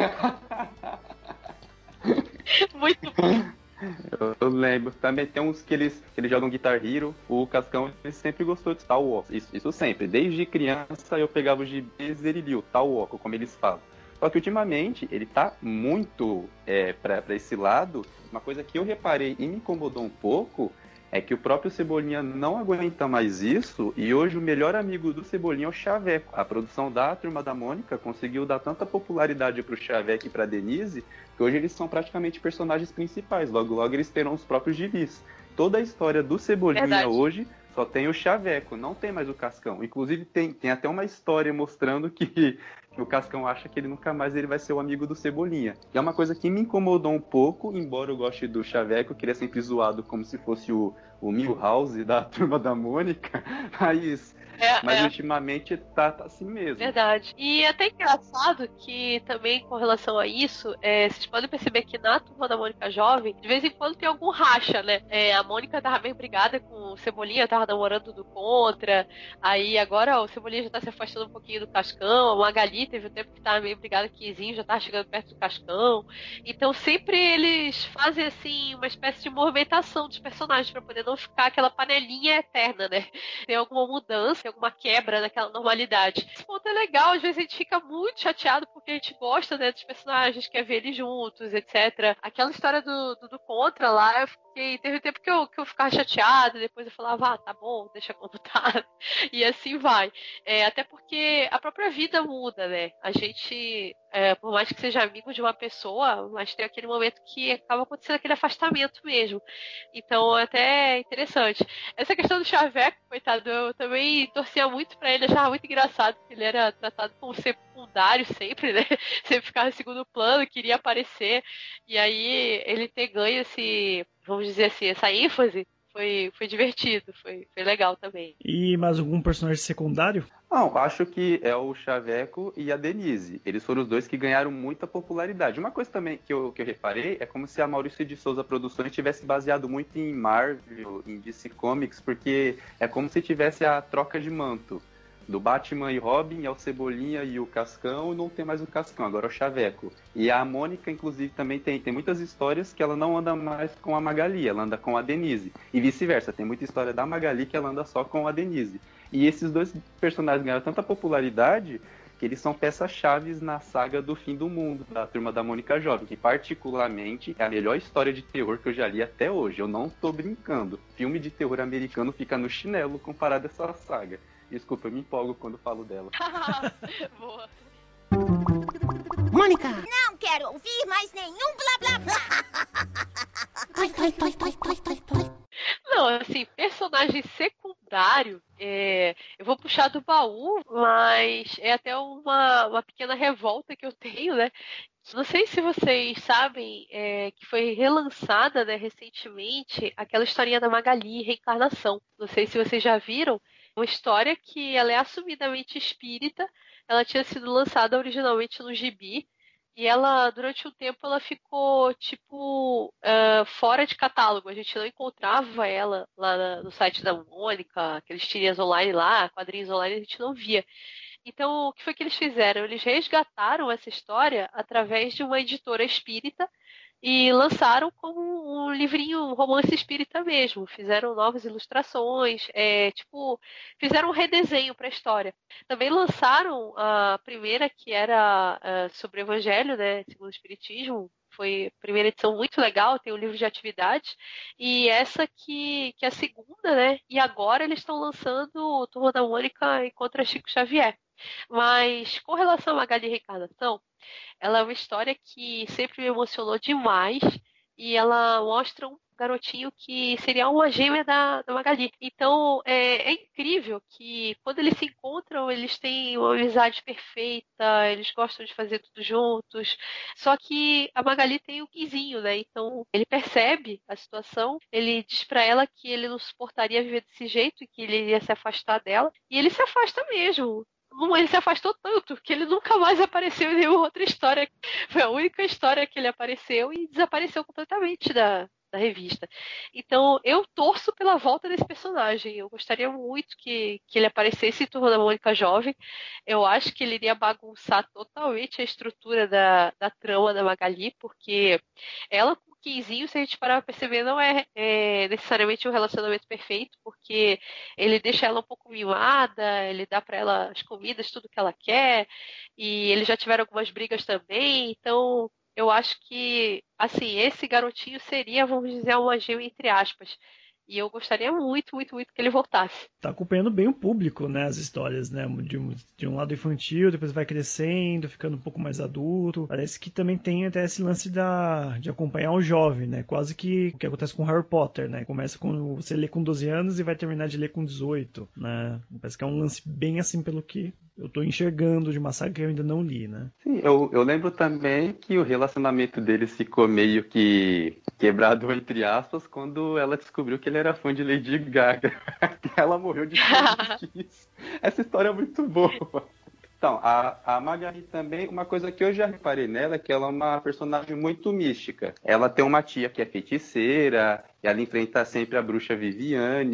B: Muito bom.
C: Eu, eu lembro. Também tem uns que eles, que eles jogam Guitar Hero. O Cascão ele sempre gostou de Star Wars. Isso, isso sempre. Desde criança eu pegava os gibis e ele lia o Star Wars, como eles falam. Só que ultimamente ele tá muito é, pra, pra esse lado. Uma coisa que eu reparei e me incomodou um pouco é que o próprio Cebolinha não aguenta mais isso, e hoje o melhor amigo do Cebolinha é o Chaveco. A produção da Turma da Mônica conseguiu dar tanta popularidade pro Chaveco e pra Denise, que hoje eles são praticamente personagens principais. Logo, logo eles terão os próprios gibis. Toda a história do Cebolinha Verdade. hoje só tem o Chaveco, não tem mais o Cascão. Inclusive tem, tem até uma história mostrando que, que o Cascão acha que ele nunca mais ele vai ser o amigo do Cebolinha. E é uma coisa que me incomodou um pouco, embora eu goste do Chaveco, que ele é sempre zoado como se fosse o, o Milhouse da Turma da Mônica, mas... É, Mas é. ultimamente tá, tá assim mesmo.
B: Verdade. E é até engraçado que também com relação a isso, é, vocês podem perceber que na Turma da Mônica Jovem, de vez em quando tem algum racha, né? É, a Mônica tava bem brigada com o Cebolinha, tava namorando do Contra, aí agora ó, o Cebolinha já tá se afastando um pouquinho do Cascão, a Magali teve um tempo que tava meio brigado com o Kizinho, já tava chegando perto do Cascão. Então sempre eles fazem assim uma espécie de movimentação dos personagens pra poder não ficar aquela panelinha eterna, né? Tem alguma mudança, alguma quebra naquela normalidade. Esse ponto é legal, às vezes a gente fica muito chateado porque a gente gosta, né, dos personagens, quer ver eles juntos, etcétera. Aquela história do, do, do Contra lá, eu fiquei, teve um tempo que eu, que eu ficava chateada, depois eu falava, ah, tá bom, deixa como tá. E assim vai. É, até porque a própria vida muda, né? A gente, é, por mais que seja amigo de uma pessoa, mas tem aquele momento que acaba acontecendo aquele afastamento mesmo. Então, até é interessante. Essa questão do Chaveco, coitado, eu também torcia muito pra ele, achava muito engraçado que ele era tratado como secundário sempre, né? Sempre ficava em segundo plano, queria aparecer. E aí, ele ter ganho esse, vamos dizer assim, essa ênfase, foi, foi divertido, foi, foi legal também.
A: E mais algum personagem secundário?
C: Não, acho que é o Chaveco e a Denise. Eles foram os dois que ganharam muita popularidade. Uma coisa também que eu, que eu reparei é como se a Maurício de Souza Produções tivesse baseado muito em Marvel, em D C Comics, porque é como se tivesse a troca de manto. Do Batman e Robin, é o Cebolinha e o Cascão, e não tem mais o Cascão, agora é o Chaveco. E a Mônica, inclusive, também tem, tem muitas histórias que ela não anda mais com a Magali, ela anda com a Denise. E vice-versa, tem muita história da Magali que ela anda só com a Denise. E esses dois personagens ganharam tanta popularidade que eles são peças-chave na saga do Fim do Mundo, da Turma da Mônica Jovem, que particularmente é a melhor história de terror que eu já li até hoje. Eu não tô brincando. Filme de terror americano fica no chinelo comparado a essa saga. Desculpa, eu me empolgo quando falo dela.
B: Boa.
E: Mônica! Não quero ouvir mais nenhum blá blá blá! Ai, ai, ai, ai, ai, ai, ai.
B: Não, assim, personagem secundário, é, eu vou puxar do baú, mas é até uma, uma pequena revolta que eu tenho, né? Não sei se vocês sabem é, que foi relançada, né, recentemente aquela historinha da Magali, Reencarnação. Não sei se vocês já viram. Uma história que ela é assumidamente espírita. Ela tinha sido lançada originalmente no gibi. E ela, durante um tempo, ela ficou, tipo, uh, fora de catálogo. A gente não encontrava ela lá na, no site da Mônica, aqueles tirinhas online lá, quadrinhos online, a gente não via. Então, o que foi que eles fizeram? Eles resgataram essa história através de uma editora espírita e lançaram como um livrinho, um romance espírita mesmo. Fizeram novas ilustrações, é, tipo, fizeram um redesenho para a história. Também lançaram a primeira, que era uh, sobre o Evangelho, né, segundo o Espiritismo. Foi a primeira edição muito legal, tem um livro de atividades. E essa que, que é a segunda, né? E agora eles estão lançando Turma da Mônica Encontra Chico Xavier. Mas com relação a Magali Reencarnação, ela é uma história que sempre me emocionou demais e ela mostra um garotinho que seria uma gêmea da, da Magali. Então é, é incrível que quando eles se encontram, eles têm uma amizade perfeita, eles gostam de fazer tudo juntos. Só que a Magali tem o Kizinho, né? Então ele percebe a situação, ele diz pra ela que ele não suportaria viver desse jeito e que ele iria se afastar dela. E ele se afasta mesmo. Ele se afastou tanto que ele nunca mais apareceu em nenhuma outra história. Foi a única história que ele apareceu e desapareceu completamente da, da revista. Então, eu torço pela volta desse personagem. Eu gostaria muito que, que ele aparecesse em Turma da Mônica Jovem. Eu acho que ele iria bagunçar totalmente a estrutura da, da trama da Magali, porque ela com o Kizinho, se a gente parar pra perceber, não é, é necessariamente um relacionamento perfeito, porque ele deixa ela um pouco mimada, ele dá pra ela as comidas, tudo que ela quer, e eles já tiveram algumas brigas também, então eu acho que, assim, esse garotinho seria, vamos dizer, uma gêmea entre aspas. E eu gostaria muito, muito, muito que ele voltasse.
A: Tá acompanhando bem o público, né? As histórias, né? De um, de um lado infantil, depois vai crescendo, ficando um pouco mais adulto. Parece que também tem até esse lance da, de acompanhar o jovem, né? Quase que o que acontece com Harry Potter, né? Começa com você lê com doze anos e vai terminar de ler com dezoito, né? Parece que é um lance bem assim pelo que eu tô enxergando de uma saga que eu ainda não li, né?
C: Sim, eu, eu lembro também que o relacionamento deles ficou meio que quebrado, entre aspas, quando ela descobriu que ele era fã de Lady Gaga. Ela morreu de isso. Essa história é muito boa. Então, a, a Magali também, uma coisa que eu já reparei nela é que ela é uma personagem muito mística. Ela tem uma tia que é feiticeira, ela enfrenta sempre a bruxa Viviane,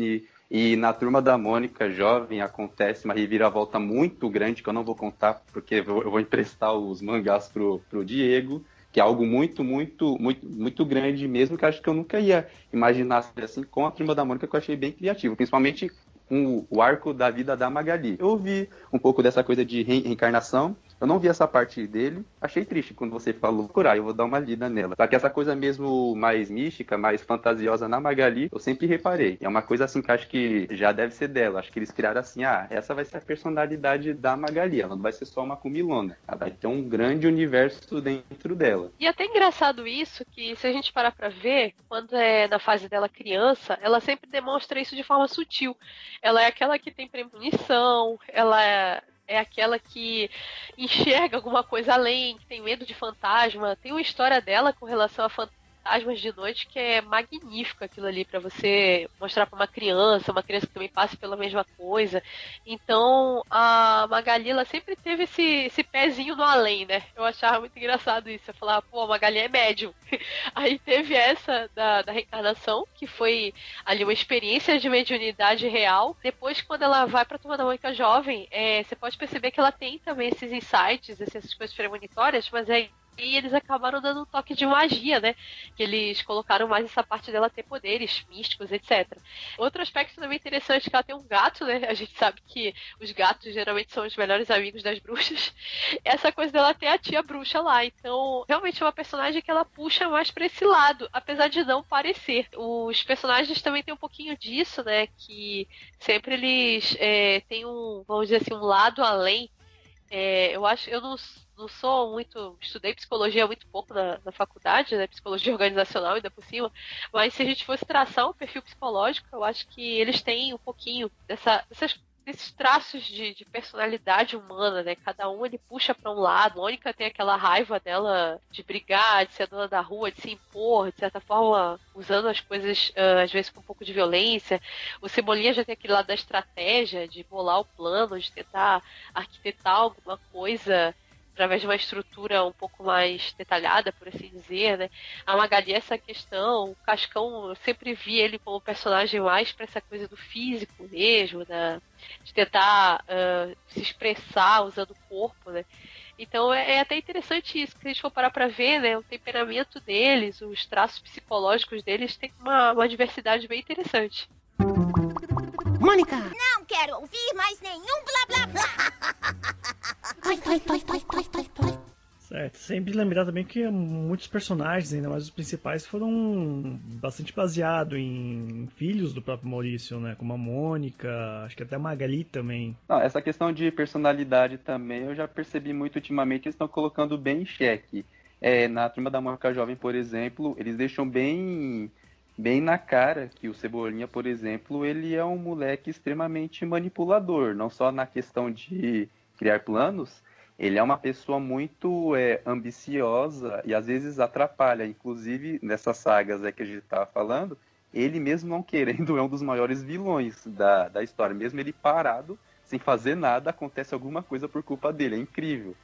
C: E na Turma da Mônica Jovem acontece uma reviravolta muito grande, que eu não vou contar, porque eu vou emprestar os mangás pro, pro Diego, que é algo muito, muito, muito, muito grande mesmo, que eu acho que eu nunca ia imaginar ser assim com a Turma da Mônica, que eu achei bem criativo, principalmente com o arco da vida da Magali. Eu ouvi um pouco dessa coisa de re- reencarnação, eu não vi essa parte dele, achei triste quando você falou curar, eu vou dar uma lida nela. Só que essa coisa mesmo mais mística, mais fantasiosa na Magali, eu sempre reparei. É uma coisa assim que acho que já deve ser dela. Acho que eles criaram assim, ah, essa vai ser a personalidade da Magali, ela não vai ser só uma comilona. Ela vai ter um grande universo dentro dela.
B: E até engraçado isso, que se a gente parar pra ver, quando é na fase dela criança, ela sempre demonstra isso de forma sutil. Ela é aquela que tem premonição, ela é... é aquela que enxerga alguma coisa além, que tem medo de fantasma. Tem uma história dela com relação a fantasmas de noite que é magnífica, aquilo ali, pra você mostrar pra uma criança, uma criança que também passe pela mesma coisa. Então, a Magali, ela sempre teve esse, esse pezinho no além, né? Eu achava muito engraçado isso. Eu falava, pô, a Magali é médium. Aí teve essa da, da reencarnação, que foi ali uma experiência de mediunidade real. Depois, quando ela vai pra Turma da Mônica Jovem, é, você pode perceber que ela tem também esses insights, essas coisas premonitórias, mas é e eles acabaram dando um toque de magia, né? Que eles colocaram mais essa parte dela ter poderes místicos, etcétera. Outro aspecto também interessante é que ela tem um gato, né? A gente sabe que os gatos geralmente são os melhores amigos das bruxas. Essa coisa dela ter a tia bruxa lá. Então, realmente é uma personagem que ela puxa mais pra esse lado, apesar de não parecer. Os personagens também têm um pouquinho disso, né? Que sempre eles é, têm um, vamos dizer assim, um lado além. É, eu acho, eu não, não sou muito, estudei psicologia muito pouco na, na faculdade, né, psicologia organizacional ainda por cima, mas se a gente fosse traçar um perfil psicológico, eu acho que eles têm um pouquinho dessa, dessas, desses traços de, de personalidade humana, né, cada um ele puxa para um lado. A Mônica tem aquela raiva dela de brigar, de ser dona da rua, de se impor, de certa forma usando as coisas uh, às vezes com um pouco de violência. O Cebolinha já tem aquele lado da estratégia, de bolar o plano, de tentar arquitetar alguma coisa através de uma estrutura um pouco mais detalhada, por assim dizer, né? A Magali, essa questão, o Cascão, eu sempre vi ele como personagem mais para essa coisa do físico mesmo, da, de tentar uh, se expressar usando o corpo, né? Então é, é até interessante isso, que a gente for parar pra ver, né? O temperamento deles, os traços psicológicos deles tem uma, uma diversidade bem interessante.
E: Mônica! Não quero ouvir mais nenhum blá blá blá! Ai, ai, ai, ai, ai, ai, ai.
A: Certo. Sempre lembrar também que muitos personagens, ainda mais os principais, foram bastante baseados em filhos do próprio Maurício, né? Como a Mônica, acho que até a Magali também.
C: Não, essa questão de personalidade também eu já percebi muito ultimamente, eles estão colocando bem em xeque. É, na Turma da Mônica Jovem, por exemplo, eles deixam bem, bem na cara que o Cebolinha, por exemplo, ele é um moleque extremamente manipulador, não só na questão de criar planos, ele é uma pessoa muito é, ambiciosa e às vezes atrapalha. Inclusive, nessas sagas é que a gente estava falando, ele mesmo não querendo é um dos maiores vilões da, da história. Mesmo ele parado, sem fazer nada, acontece alguma coisa por culpa dele. É incrível.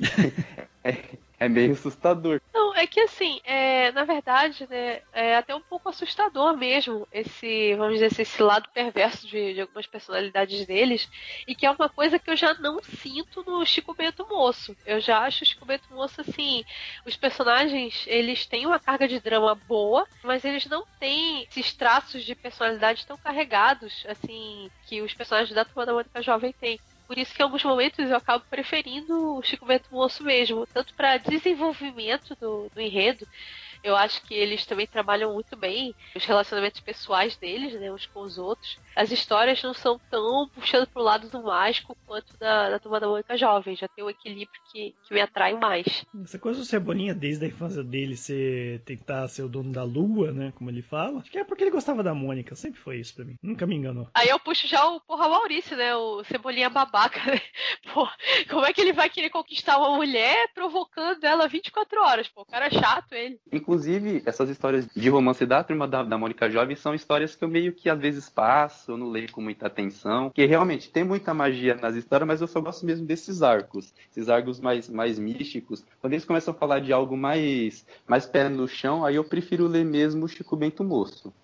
C: é, é meio assustador.
B: Não, é que assim, é, na verdade, né, é até um pouco assustador mesmo esse, vamos dizer assim, esse lado perverso de, de algumas personalidades deles, e que é uma coisa que eu já não sinto no Chico Bento Moço. Eu já acho o Chico Bento Moço, assim, os personagens, eles têm uma carga de drama boa, mas eles não têm esses traços de personalidade tão carregados, assim, que os personagens da Turma da Mônica Jovem têm. Por isso que em alguns momentos eu acabo preferindo o Chico Bento Moço mesmo, tanto para desenvolvimento do, do enredo. Eu acho que eles também trabalham muito bem os relacionamentos pessoais deles, né, uns com os outros. As histórias não são tão puxando pro lado do mágico quanto da, da Turma da Mônica Jovem. Já tem um equilíbrio que, que me atrai mais.
A: Essa coisa do Cebolinha, desde a infância dele, ser, tentar ser o dono da lua, né, como ele fala, acho que é porque ele gostava da Mônica. Sempre foi isso pra mim. Nunca me enganou.
B: Aí eu puxo já o porra Maurício, né, o Cebolinha babaca, né? Pô, como é que ele vai querer conquistar uma mulher provocando ela vinte e quatro horas? Pô, o cara é chato, ele.
C: Inclusive, essas histórias de romance da Turma da, da Mônica Jovem são histórias que eu meio que às vezes passo, eu não leio com muita atenção, porque realmente tem muita magia nas histórias, mas eu só gosto mesmo desses arcos, esses arcos mais, mais místicos. Quando eles começam a falar de algo mais, mais pé no chão, aí eu prefiro ler mesmo o Chico Bento Moço.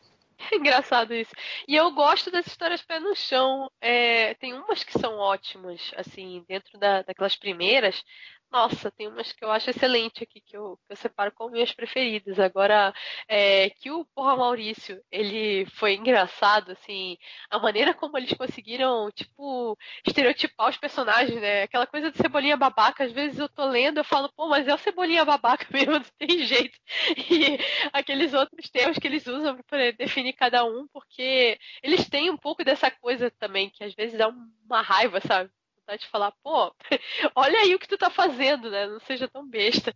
B: Engraçado isso. E eu gosto das histórias pé no chão. É, tem umas que são ótimas, assim, dentro da, daquelas primeiras. Nossa, tem umas que eu acho excelente aqui, que eu, que eu separo como minhas preferidas. Agora, é, que o Porra Maurício, ele foi engraçado, assim, a maneira como eles conseguiram, tipo, estereotipar os personagens, né? Aquela coisa de Cebolinha babaca, às vezes eu tô lendo, eu falo, pô, mas é o Cebolinha babaca mesmo, não tem jeito. E aqueles outros termos que eles usam para poder definir cada um, porque eles têm um pouco dessa coisa também, que às vezes dá uma raiva, sabe? De falar, pô, olha aí o que tu tá fazendo, né? Não seja tão besta.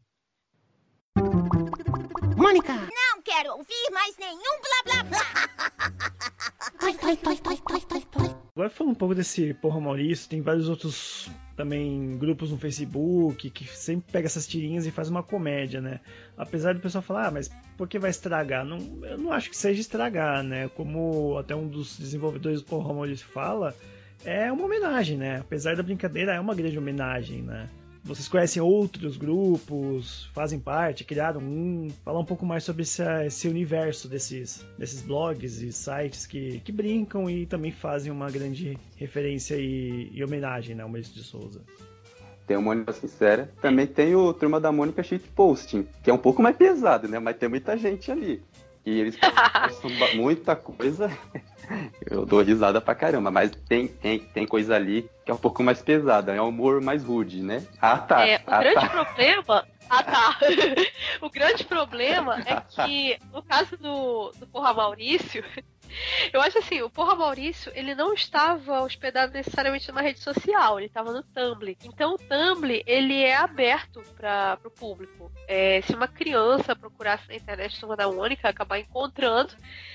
E: Mônica! Não quero ouvir mais nenhum blá blá blá! Toi, toi, toi, toi, toi, toi, toi.
A: Agora falando um pouco desse Porra Maurício, tem vários outros também grupos no Facebook que sempre pega essas tirinhas e faz uma comédia, né? Apesar do pessoal falar, ah, mas por que vai estragar? Não, eu não acho que seja estragar, né? Como até um dos desenvolvedores do Porra Maurício fala, é uma homenagem, né? Apesar da brincadeira, é uma grande homenagem, né? Vocês conhecem outros grupos, fazem parte, criaram um... Falar um pouco mais sobre esse, esse universo desses, desses blogs e sites que, que brincam e também fazem uma grande referência e, e homenagem, né, ao Maurício de Souza.
C: Tem o Mônica Sincera, também tem o Turma da Mônica Shitposting, que é um pouco mais pesado, né? Mas tem muita gente ali. E eles postam muita coisa... Eu dou risada pra caramba, mas tem, tem, tem coisa ali que é um pouco mais pesada, é um humor mais rude, né? Ah, tá.
B: É, o
C: ah,
B: grande
C: tá.
B: problema... Ah, tá. O grande problema é que, no caso do, do Porra Maurício, eu acho assim, o Porra Maurício, ele não estava hospedado necessariamente numa rede social, ele estava no Tumblr. Então o Tumblr, ele é aberto para o público. É, se uma criança procurasse na internet Turma da Mônica, acabar encontrando,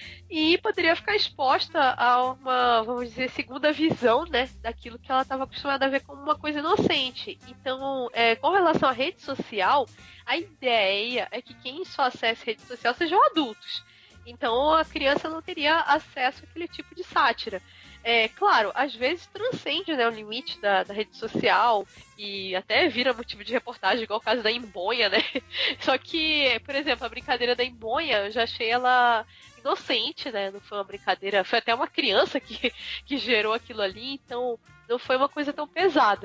B: e poderia ficar exposta a uma, vamos dizer, segunda visão, né, daquilo que ela estava acostumada a ver como uma coisa inocente. Então, é, com relação à rede social, a ideia é que quem só acesse rede social sejam adultos. Então, a criança não teria acesso àquele tipo de sátira. É, claro, às vezes transcende, né, o limite da, da rede social e até vira motivo de reportagem, igual o caso da Embonha, né? Só que, por exemplo, a brincadeira da Embonha, eu já achei ela inocente, né? Não foi uma brincadeira, foi até uma criança que, que gerou aquilo ali, então não foi uma coisa tão pesada.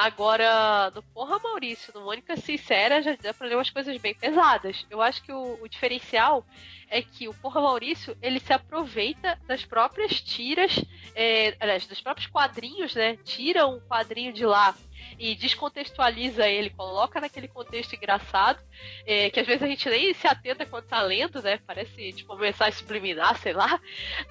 B: Agora, no Porra Maurício, no Mônica Sincera, já dá pra ler umas coisas bem pesadas. Eu acho que o, o diferencial é que o Porra Maurício, ele se aproveita das próprias tiras, é, aliás, dos próprios quadrinhos, né? Tira um quadrinho de lá e descontextualiza ele, coloca naquele contexto engraçado, é, que às vezes a gente nem se atenta quando tá lendo, né? Parece tipo uma mensagem subliminar, sei lá.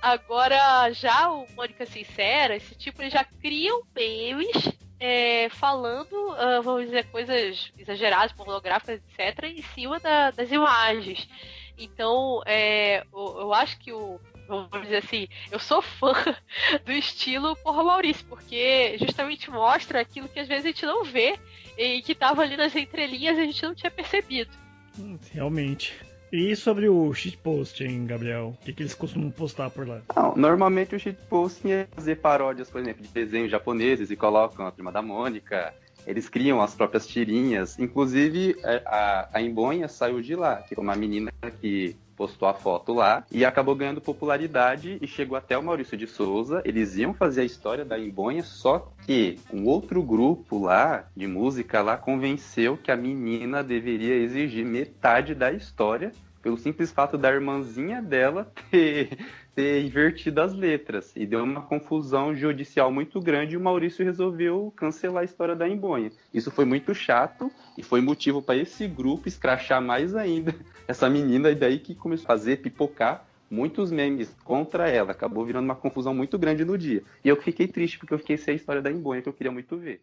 B: Agora, já o Mônica Sincera, esse tipo, eles já criam memes é, falando, uh, vamos dizer, coisas exageradas, pornográficas, etcétera, em cima da, das imagens. Então, é, eu, eu acho que o vamos dizer assim, eu sou fã do estilo Porra Maurício, porque justamente mostra aquilo que às vezes a gente não vê e que tava ali nas entrelinhas e a gente não tinha percebido.
A: Hum, realmente. E sobre o shitposting, Gabriel? O que, que eles costumam postar por lá?
C: Não, normalmente o shitposting é fazer paródias, por exemplo, de desenhos japoneses e colocam a Turma da Mônica. Eles criam as próprias tirinhas. Inclusive, a, a Embonha saiu de lá, que foi uma menina que postou a foto lá e acabou ganhando popularidade e chegou até o Maurício de Souza. Eles iam fazer a história da Embonha, só que um outro grupo lá, de música lá, convenceu que a menina deveria exigir metade da história pelo simples fato da irmãzinha dela ter, ter invertido as letras. E deu uma confusão judicial muito grande e o Maurício resolveu cancelar a história da Embonha. Isso foi muito chato e foi motivo para esse grupo escrachar mais ainda essa menina, e daí que começou a fazer, pipocar muitos memes contra ela. Acabou virando uma confusão muito grande no dia. E eu fiquei triste porque eu fiquei sem a história da Embonha, que eu queria muito ver.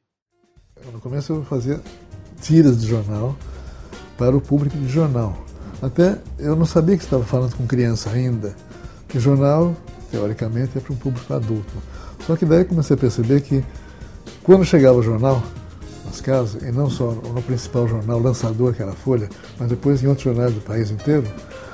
F: No começo eu fazia tiras de jornal para o público de jornal. Até eu não sabia que estava falando com criança ainda, que jornal, teoricamente, é para um público adulto. Só que daí eu comecei a perceber que quando chegava o jornal nas casas, e não só no principal jornal lançador, que era a Folha, mas depois em outros jornais do país inteiro,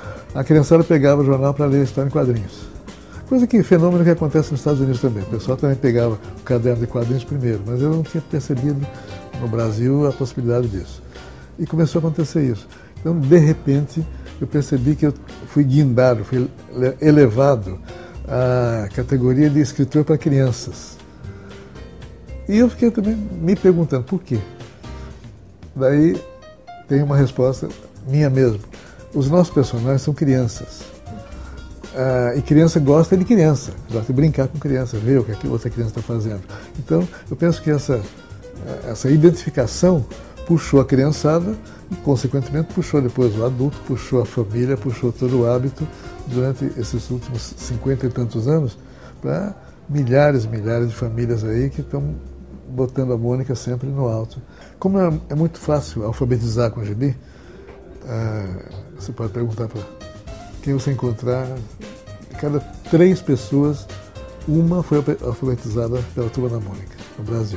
F: a criançada pegava o jornal para ler a história em quadrinhos. Coisa que, fenômeno que acontece nos Estados Unidos também. O pessoal também pegava o caderno de quadrinhos primeiro, mas eu não tinha percebido no Brasil a possibilidade disso. E começou a acontecer isso. Então, de repente, eu percebi que eu fui guindado, fui elevado à categoria de escritor para crianças. E eu fiquei também me perguntando por quê. Daí tem uma resposta minha mesmo. Os nossos personagens são crianças. Ah, e criança gosta de criança, gosta de brincar com criança, ver o que a outra criança está fazendo. Então, eu penso que essa, essa identificação puxou a criançada e, consequentemente, puxou depois o adulto, puxou a família, puxou todo o hábito durante esses últimos cinquenta e tantos anos para milhares e milhares de famílias aí que estão botando a Mônica sempre no alto. Como é, é muito fácil alfabetizar com o gibi, ah, você pode perguntar para quem você encontrar, de cada três pessoas, uma foi alfabetizada pela Turma da Mônica, no Brasil.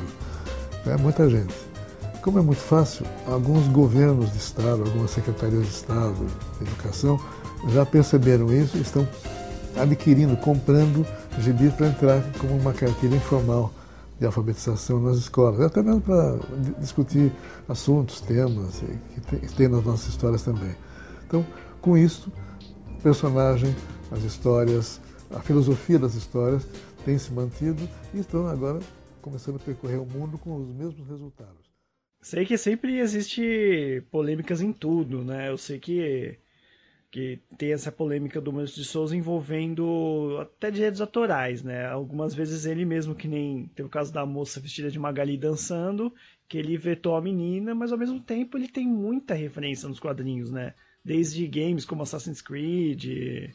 F: É muita gente. Como é muito fácil, alguns governos de Estado, algumas secretarias de Estado de Educação já perceberam isso e estão adquirindo, comprando gibis para entrar como uma cartilha informal de alfabetização nas escolas, até mesmo para discutir assuntos, temas que tem nas nossas histórias também. Então, com isso, o personagem, as histórias, a filosofia das histórias tem se mantido e estão agora começando a percorrer o mundo com os mesmos resultados.
A: Sei que sempre existe polêmicas em tudo, né? Eu sei que, que tem essa polêmica do Maurício de Souza envolvendo até direitos autorais, né? Algumas vezes ele mesmo, que nem teve o caso da moça vestida de Magali dançando, que ele vetou a menina, mas ao mesmo tempo ele tem muita referência nos quadrinhos, né? Desde games como Assassin's Creed,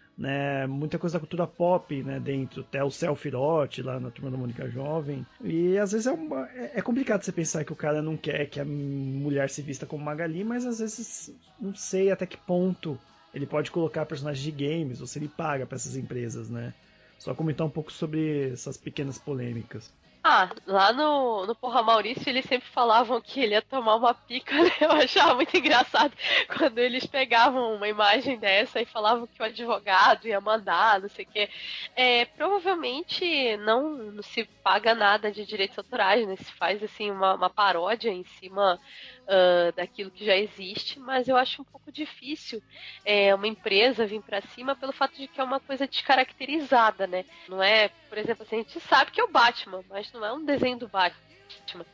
A: né, muita coisa da cultura pop, né, dentro, até o Sephiroth lá na Turma da Mônica Jovem. E às vezes é, uma, é complicado você pensar que o cara não quer que a mulher se vista como Magali, mas às vezes não sei até que ponto ele pode colocar personagens de games, ou se ele paga para essas empresas, né. Só comentar um pouco sobre essas pequenas polêmicas.
B: Ah, lá no, no Porra Maurício eles sempre falavam que ele ia tomar uma pica, né? Eu achava muito engraçado quando eles pegavam uma imagem dessa e falavam que o advogado ia mandar, não sei o quê. É, provavelmente não, não se paga nada de direitos autorais, né? Se faz assim uma, uma paródia em cima uh, daquilo que já existe, mas eu acho um pouco difícil é, uma empresa vir pra cima pelo fato de que é uma coisa descaracterizada, né? Não é, por exemplo, assim, a gente sabe que é o Batman, mas não é um desenho do Batman.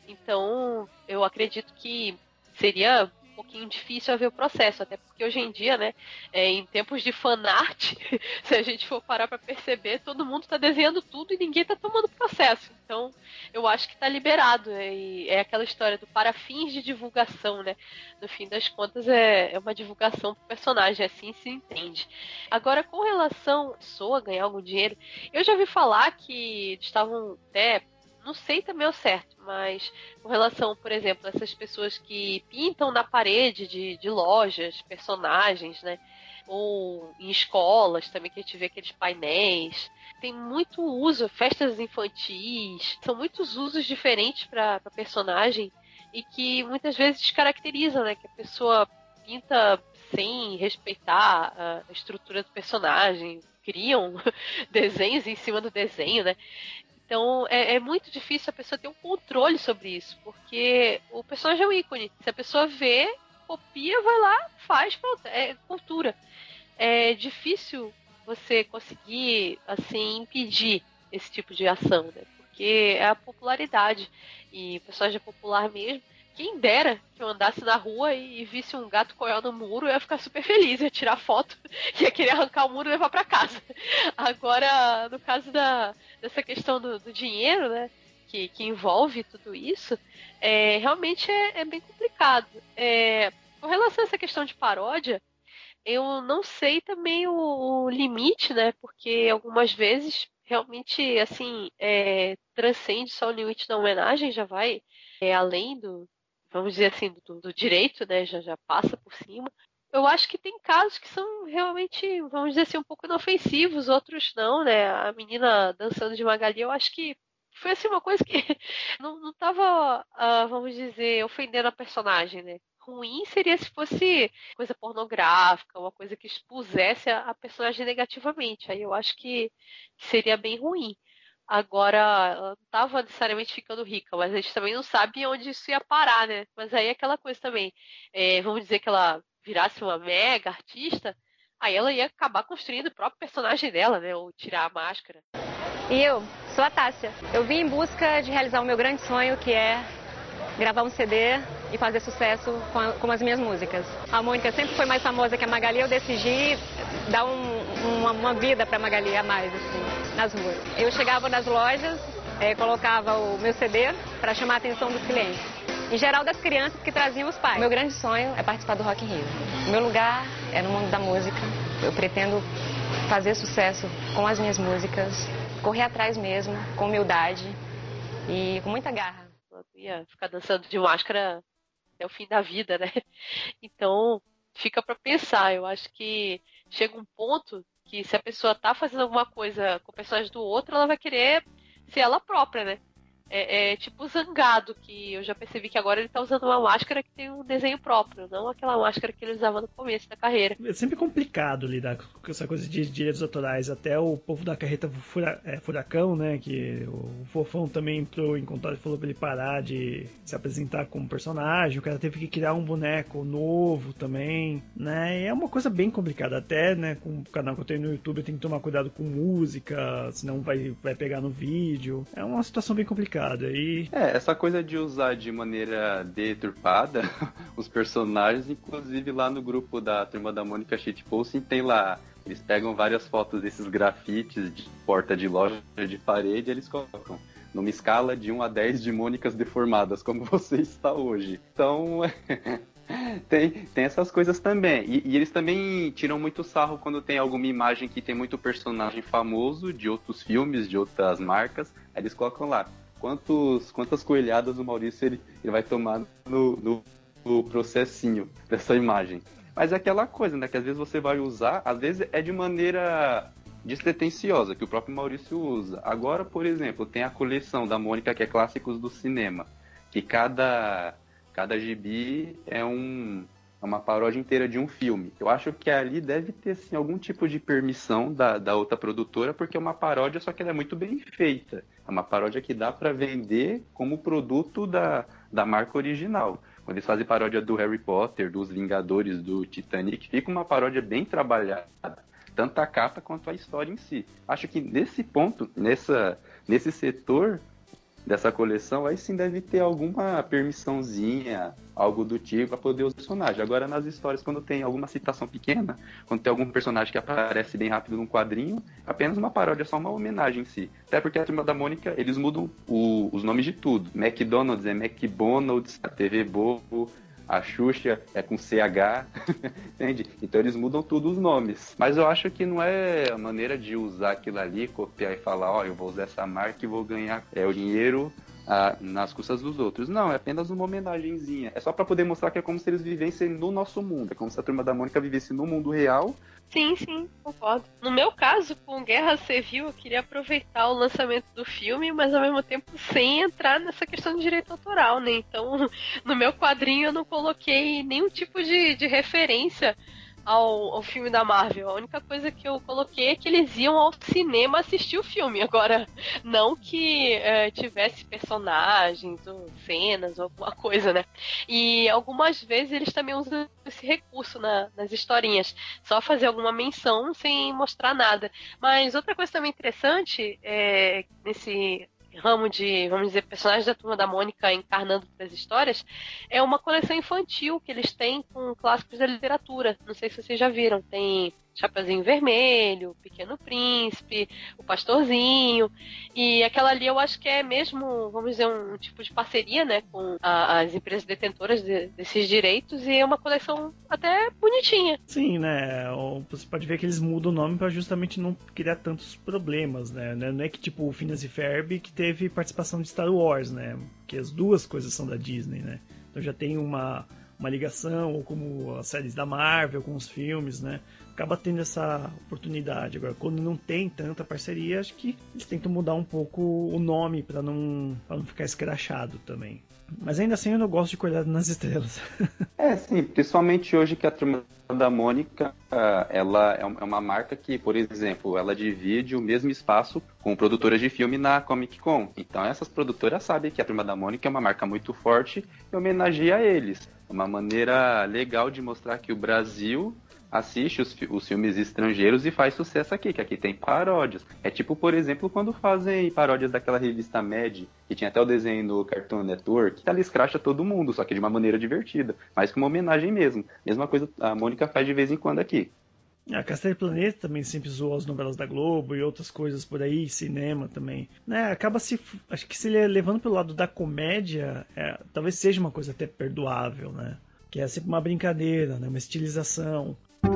B: Então, eu acredito que seria um pouquinho difícil haver o processo, até porque hoje em dia, né, é, em tempos de fanart, se a gente for parar para perceber, todo mundo está desenhando tudo e ninguém está tomando processo. Então, eu acho que está liberado. E é aquela história do para fins de divulgação, né? No fim das contas, é, é uma divulgação pro personagem, assim se entende. Agora, com relação a pessoa ganhar algum dinheiro, eu já ouvi falar que estavam até... Não sei também o certo, mas com relação, por exemplo, a essas pessoas que pintam na parede de, de lojas, personagens, né? Ou em escolas também, que a gente vê aqueles painéis. Tem muito uso, festas infantis, são muitos usos diferentes para personagem e que muitas vezes descaracterizam, né? Que a pessoa pinta sem respeitar a estrutura do personagem, criam desenhos em cima do desenho, né? Então, é, é muito difícil a pessoa ter um controle sobre isso, porque o personagem é um ícone. Se a pessoa vê, copia, vai lá, faz, pronto, é cultura. É difícil você conseguir, assim, impedir esse tipo de ação, né? Porque é a popularidade, e o personagem é popular mesmo. Quem dera que eu andasse na rua e visse um gato coió no muro, eu ia ficar super feliz, ia tirar foto, ia querer arrancar o muro e levar pra casa. Agora, no caso da, dessa questão do, do dinheiro, né, que, que envolve tudo isso, é, realmente é, é bem complicado. É, com relação a essa questão de paródia, eu não sei também o, o limite, né, porque algumas vezes realmente, assim, é, transcende só o limite da homenagem, já vai é, além do, vamos dizer assim, do, do direito, né, já, já passa por cima. Eu acho que tem casos que são realmente, vamos dizer assim, um pouco inofensivos, outros não, né, a menina dançando de Magali, eu acho que foi assim uma coisa que não, não tava, uh, vamos dizer, ofendendo a personagem, né. Ruim seria se fosse coisa pornográfica, uma coisa que expusesse a, a personagem negativamente. Aí eu acho que seria bem ruim. Agora, ela não estava necessariamente ficando rica, mas a gente também não sabe onde isso ia parar, né? Mas aí é aquela coisa também. É, vamos dizer que ela virasse uma mega artista, aí ela ia acabar construindo o próprio personagem dela, né? Ou tirar a máscara.
G: E eu sou a Tássia. Eu vim em busca de realizar o meu grande sonho, que é gravar um C D e fazer sucesso com, a, com as minhas músicas. A Mônica sempre foi mais famosa que a Magali, eu decidi dar um, uma, uma vida para a Magali a mais, assim, nas ruas. Eu chegava nas lojas, é, colocava o meu C D para chamar a atenção dos clientes. Em geral das crianças que traziam os pais. O meu grande sonho é participar do Rock in Rio. O meu lugar é no mundo da música. Eu pretendo fazer sucesso com as minhas músicas, correr atrás mesmo, com humildade e com muita garra.
B: Eu ia ficar dançando de máscara até o fim da vida, né? Então, fica pra pensar. Eu acho que chega um ponto que se a pessoa tá fazendo alguma coisa com o personagem do outro, ela vai querer ser ela própria, né? É, é tipo o Zangado, que eu já percebi que agora ele tá usando uma máscara que tem um desenho próprio, não aquela máscara que ele usava no começo da carreira.
A: É sempre complicado lidar com essa coisa de direitos autorais. Até o povo da carreta fura, é, Furacão, né, que o Fofão também entrou em contato e falou pra ele parar de se apresentar como personagem. O cara teve que criar um boneco novo também, né, e é uma coisa bem complicada. Até, né, com o canal que eu tenho no YouTube, eu tenho que tomar cuidado com música, senão vai, vai pegar no vídeo. É uma situação bem complicada. E...
C: É, essa coisa de usar de maneira deturpada os personagens, inclusive lá no grupo da Turma da Mônica Shitposting tem lá, eles pegam várias fotos desses grafites de porta de loja de parede e eles colocam numa escala de um a dez de Mônicas deformadas, como você está hoje. Então... Tem, tem essas coisas também. E, e eles também tiram muito sarro quando tem alguma imagem que tem muito personagem famoso de outros filmes, de outras marcas. Aí eles colocam lá quantos, quantas coelhadas o Maurício ele, ele vai tomar no, no, no processinho dessa imagem. Mas é aquela coisa, né? Que às vezes você vai usar, às vezes é de maneira despretensiosa, que o próprio Maurício usa. Agora, por exemplo, tem a coleção da Mônica, que é Clássicos do Cinema, que cada... Cada gibi é, um, é uma paródia inteira de um filme. Eu acho que ali deve ter assim, algum tipo de permissão da, da outra produtora, porque é uma paródia, só que ela é muito bem feita. É uma paródia que dá para vender como produto da, da marca original. Quando eles fazem paródia do Harry Potter, dos Vingadores, do Titanic, fica uma paródia bem trabalhada. Tanto a capa quanto a história em si. Acho que nesse ponto, nessa, nesse setor... dessa coleção, aí sim deve ter alguma permissãozinha, algo do tipo, para poder usar o personagem. Agora, nas histórias, quando tem alguma citação pequena, quando tem algum personagem que aparece bem rápido num quadrinho, apenas uma paródia, só uma homenagem em si. Até porque a Turma da Mônica, eles mudam o, os nomes de tudo. McDonald's é McBonald's, a T V Bobo, a Xuxa é com C H, entende? Então eles mudam tudo os nomes. Mas eu acho que não é a maneira de usar aquilo ali, copiar e falar, ó, oh, eu vou usar essa marca e vou ganhar é, o dinheiro ah, nas custas dos outros. Não, é apenas uma homenagenzinha. É só pra poder mostrar que é como se eles vivessem no nosso mundo. É como se a Turma da Mônica vivesse no mundo real.
B: Sim, sim, concordo. No meu caso, com Guerra Civil, eu queria aproveitar o lançamento do filme, mas ao mesmo tempo sem entrar nessa questão de direito autoral, né? Então, no meu quadrinho eu não coloquei nenhum tipo de, de referência ao, ao filme da Marvel. A única coisa que eu coloquei é que eles iam ao cinema assistir o filme. Agora, não que é, tivesse personagens ou cenas ou alguma coisa, né? E algumas vezes eles também usam esse recurso na, nas historinhas. Só fazer alguma menção sem mostrar nada. Mas outra coisa também interessante é nesse ramo de, vamos dizer, personagens da Turma da Mônica encarnando outras histórias, é uma coleção infantil que eles têm com clássicos da literatura. Não sei se vocês já viram. Tem Chapeuzinho Vermelho, Pequeno Príncipe, O Pastorzinho, e aquela ali eu acho que é mesmo, vamos dizer, um tipo de parceria, né, com a, as empresas detentoras de, desses direitos, e é uma coleção até bonitinha.
A: Sim, né, você pode ver que eles mudam o nome para justamente não criar tantos problemas, né, não é que tipo o Phineas e Ferb que teve participação de Star Wars, né, que as duas coisas são da Disney, né, então já tem uma uma ligação, ou como as séries da Marvel com os filmes, né? Acaba tendo essa oportunidade. Agora, quando não tem tanta parceria, acho que eles tentam mudar um pouco o nome para não, pra não ficar escrachado também. Mas ainda assim eu não gosto de Acordado nas Estrelas.
C: É, sim, principalmente hoje que a Turma da Mônica, ela é uma marca que, por exemplo, ela divide o mesmo espaço com produtoras de filme na Comic Con. Então essas produtoras sabem que a Turma da Mônica é uma marca muito forte e homenageia eles. uma maneira legal de mostrar que o Brasil assiste os, os filmes estrangeiros e faz sucesso aqui, que aqui tem paródias. É tipo, por exemplo, quando fazem paródias daquela revista Mad, que tinha até o desenho no Cartoon Network, que ela escracha todo mundo, só que de uma maneira divertida, mas com uma homenagem mesmo. Mesma coisa a Mônica faz de vez em quando aqui.
A: A Castelo Planeta também sempre zoou as novelas da Globo e outras coisas por aí, cinema também. Né, acaba se. Acho que se ele é levando pelo lado da comédia, é, talvez seja uma coisa até perdoável, né? Que é sempre uma brincadeira, né? Uma estilização.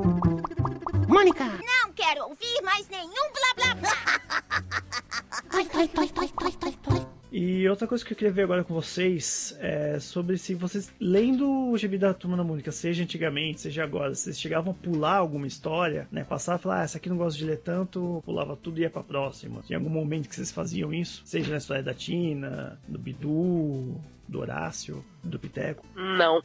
E: Mônica! Não quero ouvir mais nenhum blá blá blá! Toi, toi, toi, toi, toi, toi, toi.
A: E outra coisa que eu queria ver agora com vocês é sobre se vocês, lendo o gibi da Turma da Mônica, seja antigamente, seja agora, vocês chegavam a pular alguma história, né? Passar e falar, ah, essa aqui não gosto de ler tanto, pulava tudo e ia pra próxima. Tinha algum momento que vocês faziam isso? Seja na história da Tina, do Bidu, do Horácio, do Piteco?
B: Não.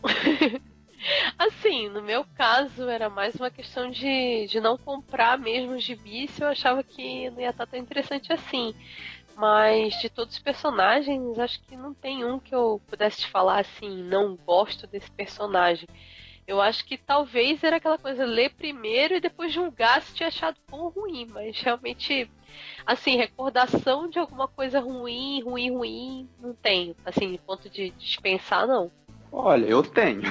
B: Assim, no meu caso era mais uma questão de, de não comprar mesmo o gibi se eu achava que não ia estar tão interessante assim. Mas de todos os personagens, acho que não tem um que eu pudesse te falar assim, não gosto desse personagem. Eu acho que talvez era aquela coisa, ler primeiro e depois julgar se tinha achado bom ou ruim. Mas realmente, assim, recordação de alguma coisa ruim, ruim, ruim, não tenho. Assim, ponto de dispensar, não.
C: Olha, eu tenho.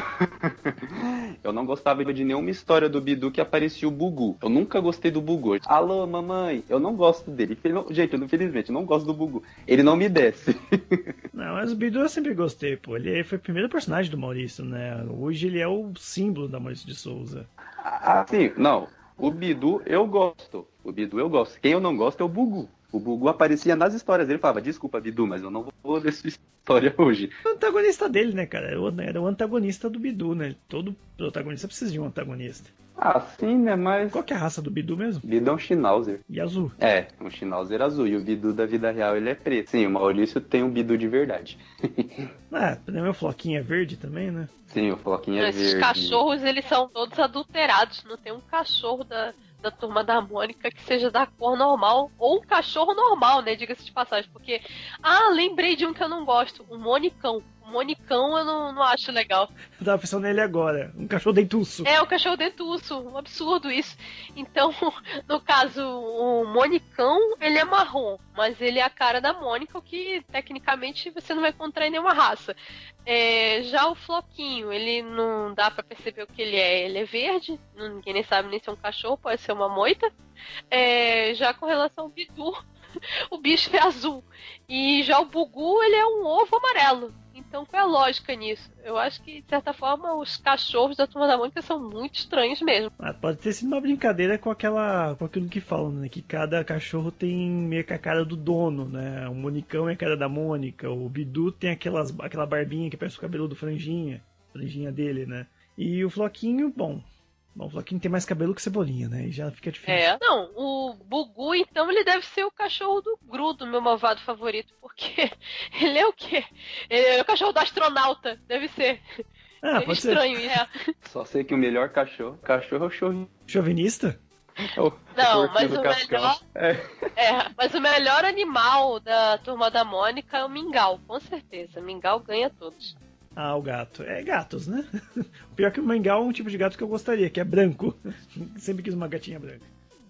C: Eu não gostava de nenhuma história do Bidu que aparecia o Bugu. Eu nunca gostei do Bugu. Alô, mamãe, eu não gosto dele. Gente, eu, infelizmente, eu não gosto do Bugu. Ele não me desce.
A: Não, mas o Bidu eu sempre gostei, pô. Ele foi o primeiro personagem do Maurício, né? Hoje ele é o símbolo da Maurício de Souza.
C: Ah, sim, não. O Bidu eu gosto. O Bidu eu gosto. Quem eu não gosto é o Bugu. O Bugu aparecia nas histórias dele e falava, desculpa, Bidu, mas eu não vou ler sua história hoje.
A: O antagonista dele, né, cara? Era o antagonista do Bidu, né? Todo protagonista precisa de um antagonista.
C: Ah, sim, né, mas...
A: Qual que é a raça do Bidu mesmo?
C: Bidu é um Schnauzer.
A: E azul?
C: É, um Schnauzer azul. E o Bidu da vida real, ele é preto. Sim, o Maurício tem um Bidu de verdade.
A: Ah, meu Floquinho é verde também, né?
C: Sim, o Floquinho é
B: Esses
C: verde.
B: Esses cachorros, eles são todos adulterados. Não tem um cachorro da... da Turma da Mônica que seja da cor normal, ou um cachorro normal, né, diga-se de passagem, porque, ah, lembrei de um que eu não gosto, um monicão. O monicão eu não, não acho legal.
A: Eu tava pensando nele agora, um cachorro dentuço.
B: É, um cachorro dentuço, um absurdo isso. Então, no caso, o monicão, ele é marrom, mas ele é a cara da Mônica, o que, tecnicamente, você não vai encontrar em nenhuma raça. É, já o Floquinho, ele não dá pra perceber o que ele é. Ele é verde, ninguém nem sabe nem se é um cachorro, pode ser uma moita. É, já com relação ao Bidu, o bicho é azul. E já o Bugu, ele é um ovo amarelo. Então qual é a lógica nisso? Eu acho que, de certa forma, os cachorros da Turma da Mônica são muito estranhos mesmo.
A: Ah, pode ter sido uma brincadeira com aquela, com aquilo que falam, né? Que cada cachorro tem meio que a cara do dono, né? O Monicão é a cara da Mônica, o Bidu tem aquelas, aquela barbinha que parece o cabelo do Franjinha, franjinha dele, né? E o Floquinho, bom... Bom, o Floquinho tem mais cabelo que Cebolinha, né? E já fica difícil.
B: É, não, o Bugu, então, ele deve ser o cachorro do Grudo, meu malvado favorito, porque ele é o quê? Ele é o cachorro do astronauta, deve ser.
A: Ah,
B: é
A: pode
B: estranho,
A: ser.
B: é.
C: Só sei que o melhor cachorro, cachorro é o chorrinho.
A: Chauvinista?
C: É o,
B: Não,
C: o
B: mas o
C: Cascão.
B: melhor...
C: É.
B: É, mas o melhor animal da Turma da Mônica é o mingau, com certeza. Mingau ganha todos.
A: Ah, o gato. É gatos, né? O pior que o mingau é um tipo de gato que eu gostaria, que é branco. Sempre quis uma gatinha branca.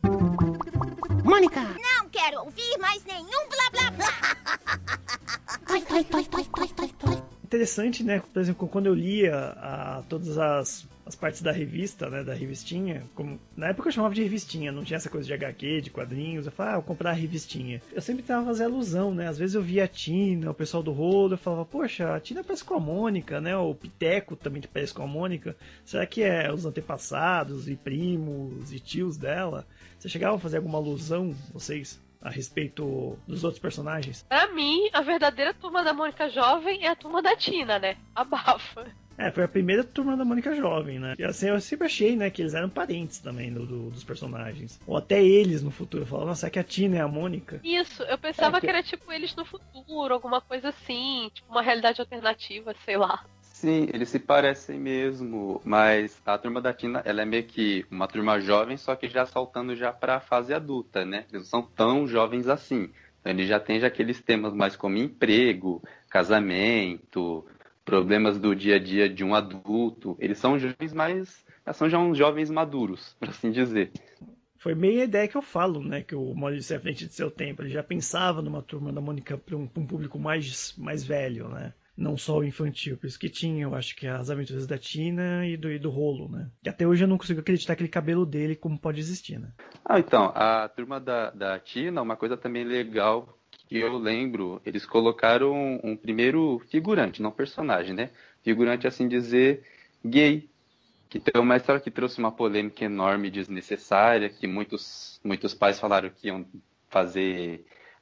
E: Mônica! Não quero ouvir mais nenhum blá blá blá! Toi, toi, toi, toi, toi, toi, toi.
A: Interessante, né? Por exemplo, quando eu lia a, todas as, as partes da revista, né? Da revistinha, como, na época eu chamava de revistinha, não tinha essa coisa de H Q, de quadrinhos. Eu falava, ah, vou comprar a revistinha. Eu sempre tentava fazer alusão, né? Às vezes eu via a Tina, o pessoal do rolo, eu falava, poxa, a Tina parece com a Mônica, né? O Piteco também parece com a Mônica. Será que é os antepassados e primos e tios dela? Você chegava a fazer alguma alusão, vocês? A respeito dos outros personagens?
B: Pra mim, a verdadeira Turma da Mônica jovem é a Turma da Tina, né? Abafa.
A: É, foi a primeira Turma da Mônica jovem, né? E assim, eu sempre achei, né, que eles eram parentes também do, do, dos personagens. Ou até eles no futuro. Eu falava, nossa, será que a Tina é a Mônica?
B: Isso, eu pensava
C: É que...
B: que era tipo eles no futuro, alguma coisa assim, tipo uma realidade alternativa, sei lá.
C: Sim, eles se parecem mesmo, mas a Turma da Tina, ela é meio que uma turma jovem, só que já saltando já pra fase adulta, né? Eles não são tão jovens assim. Então eles já têm já aqueles temas mais como emprego, casamento, problemas do dia a dia de um adulto. Eles são jovens, mas são já uns jovens maduros, por assim dizer.
A: Foi meio a ideia que eu falo, né? Que o Maurício é à frente de seu tempo. Ele já pensava numa Turma da Mônica para um, um público mais, mais velho, né? Não só o infantil. Por isso que tinha, eu acho que as aventuras da Tina e do, e do Rolo, né? Que até hoje eu não consigo acreditar aquele cabelo dele como pode existir, né?
C: Ah, então, a Turma da, da Tina, uma coisa também legal que eu lembro, eles colocaram um, um primeiro figurante, não personagem, né? Figurante, assim dizer, gay. Que tem uma história que trouxe uma polêmica enorme, desnecessária, que muitos, muitos pais falaram que iam fazer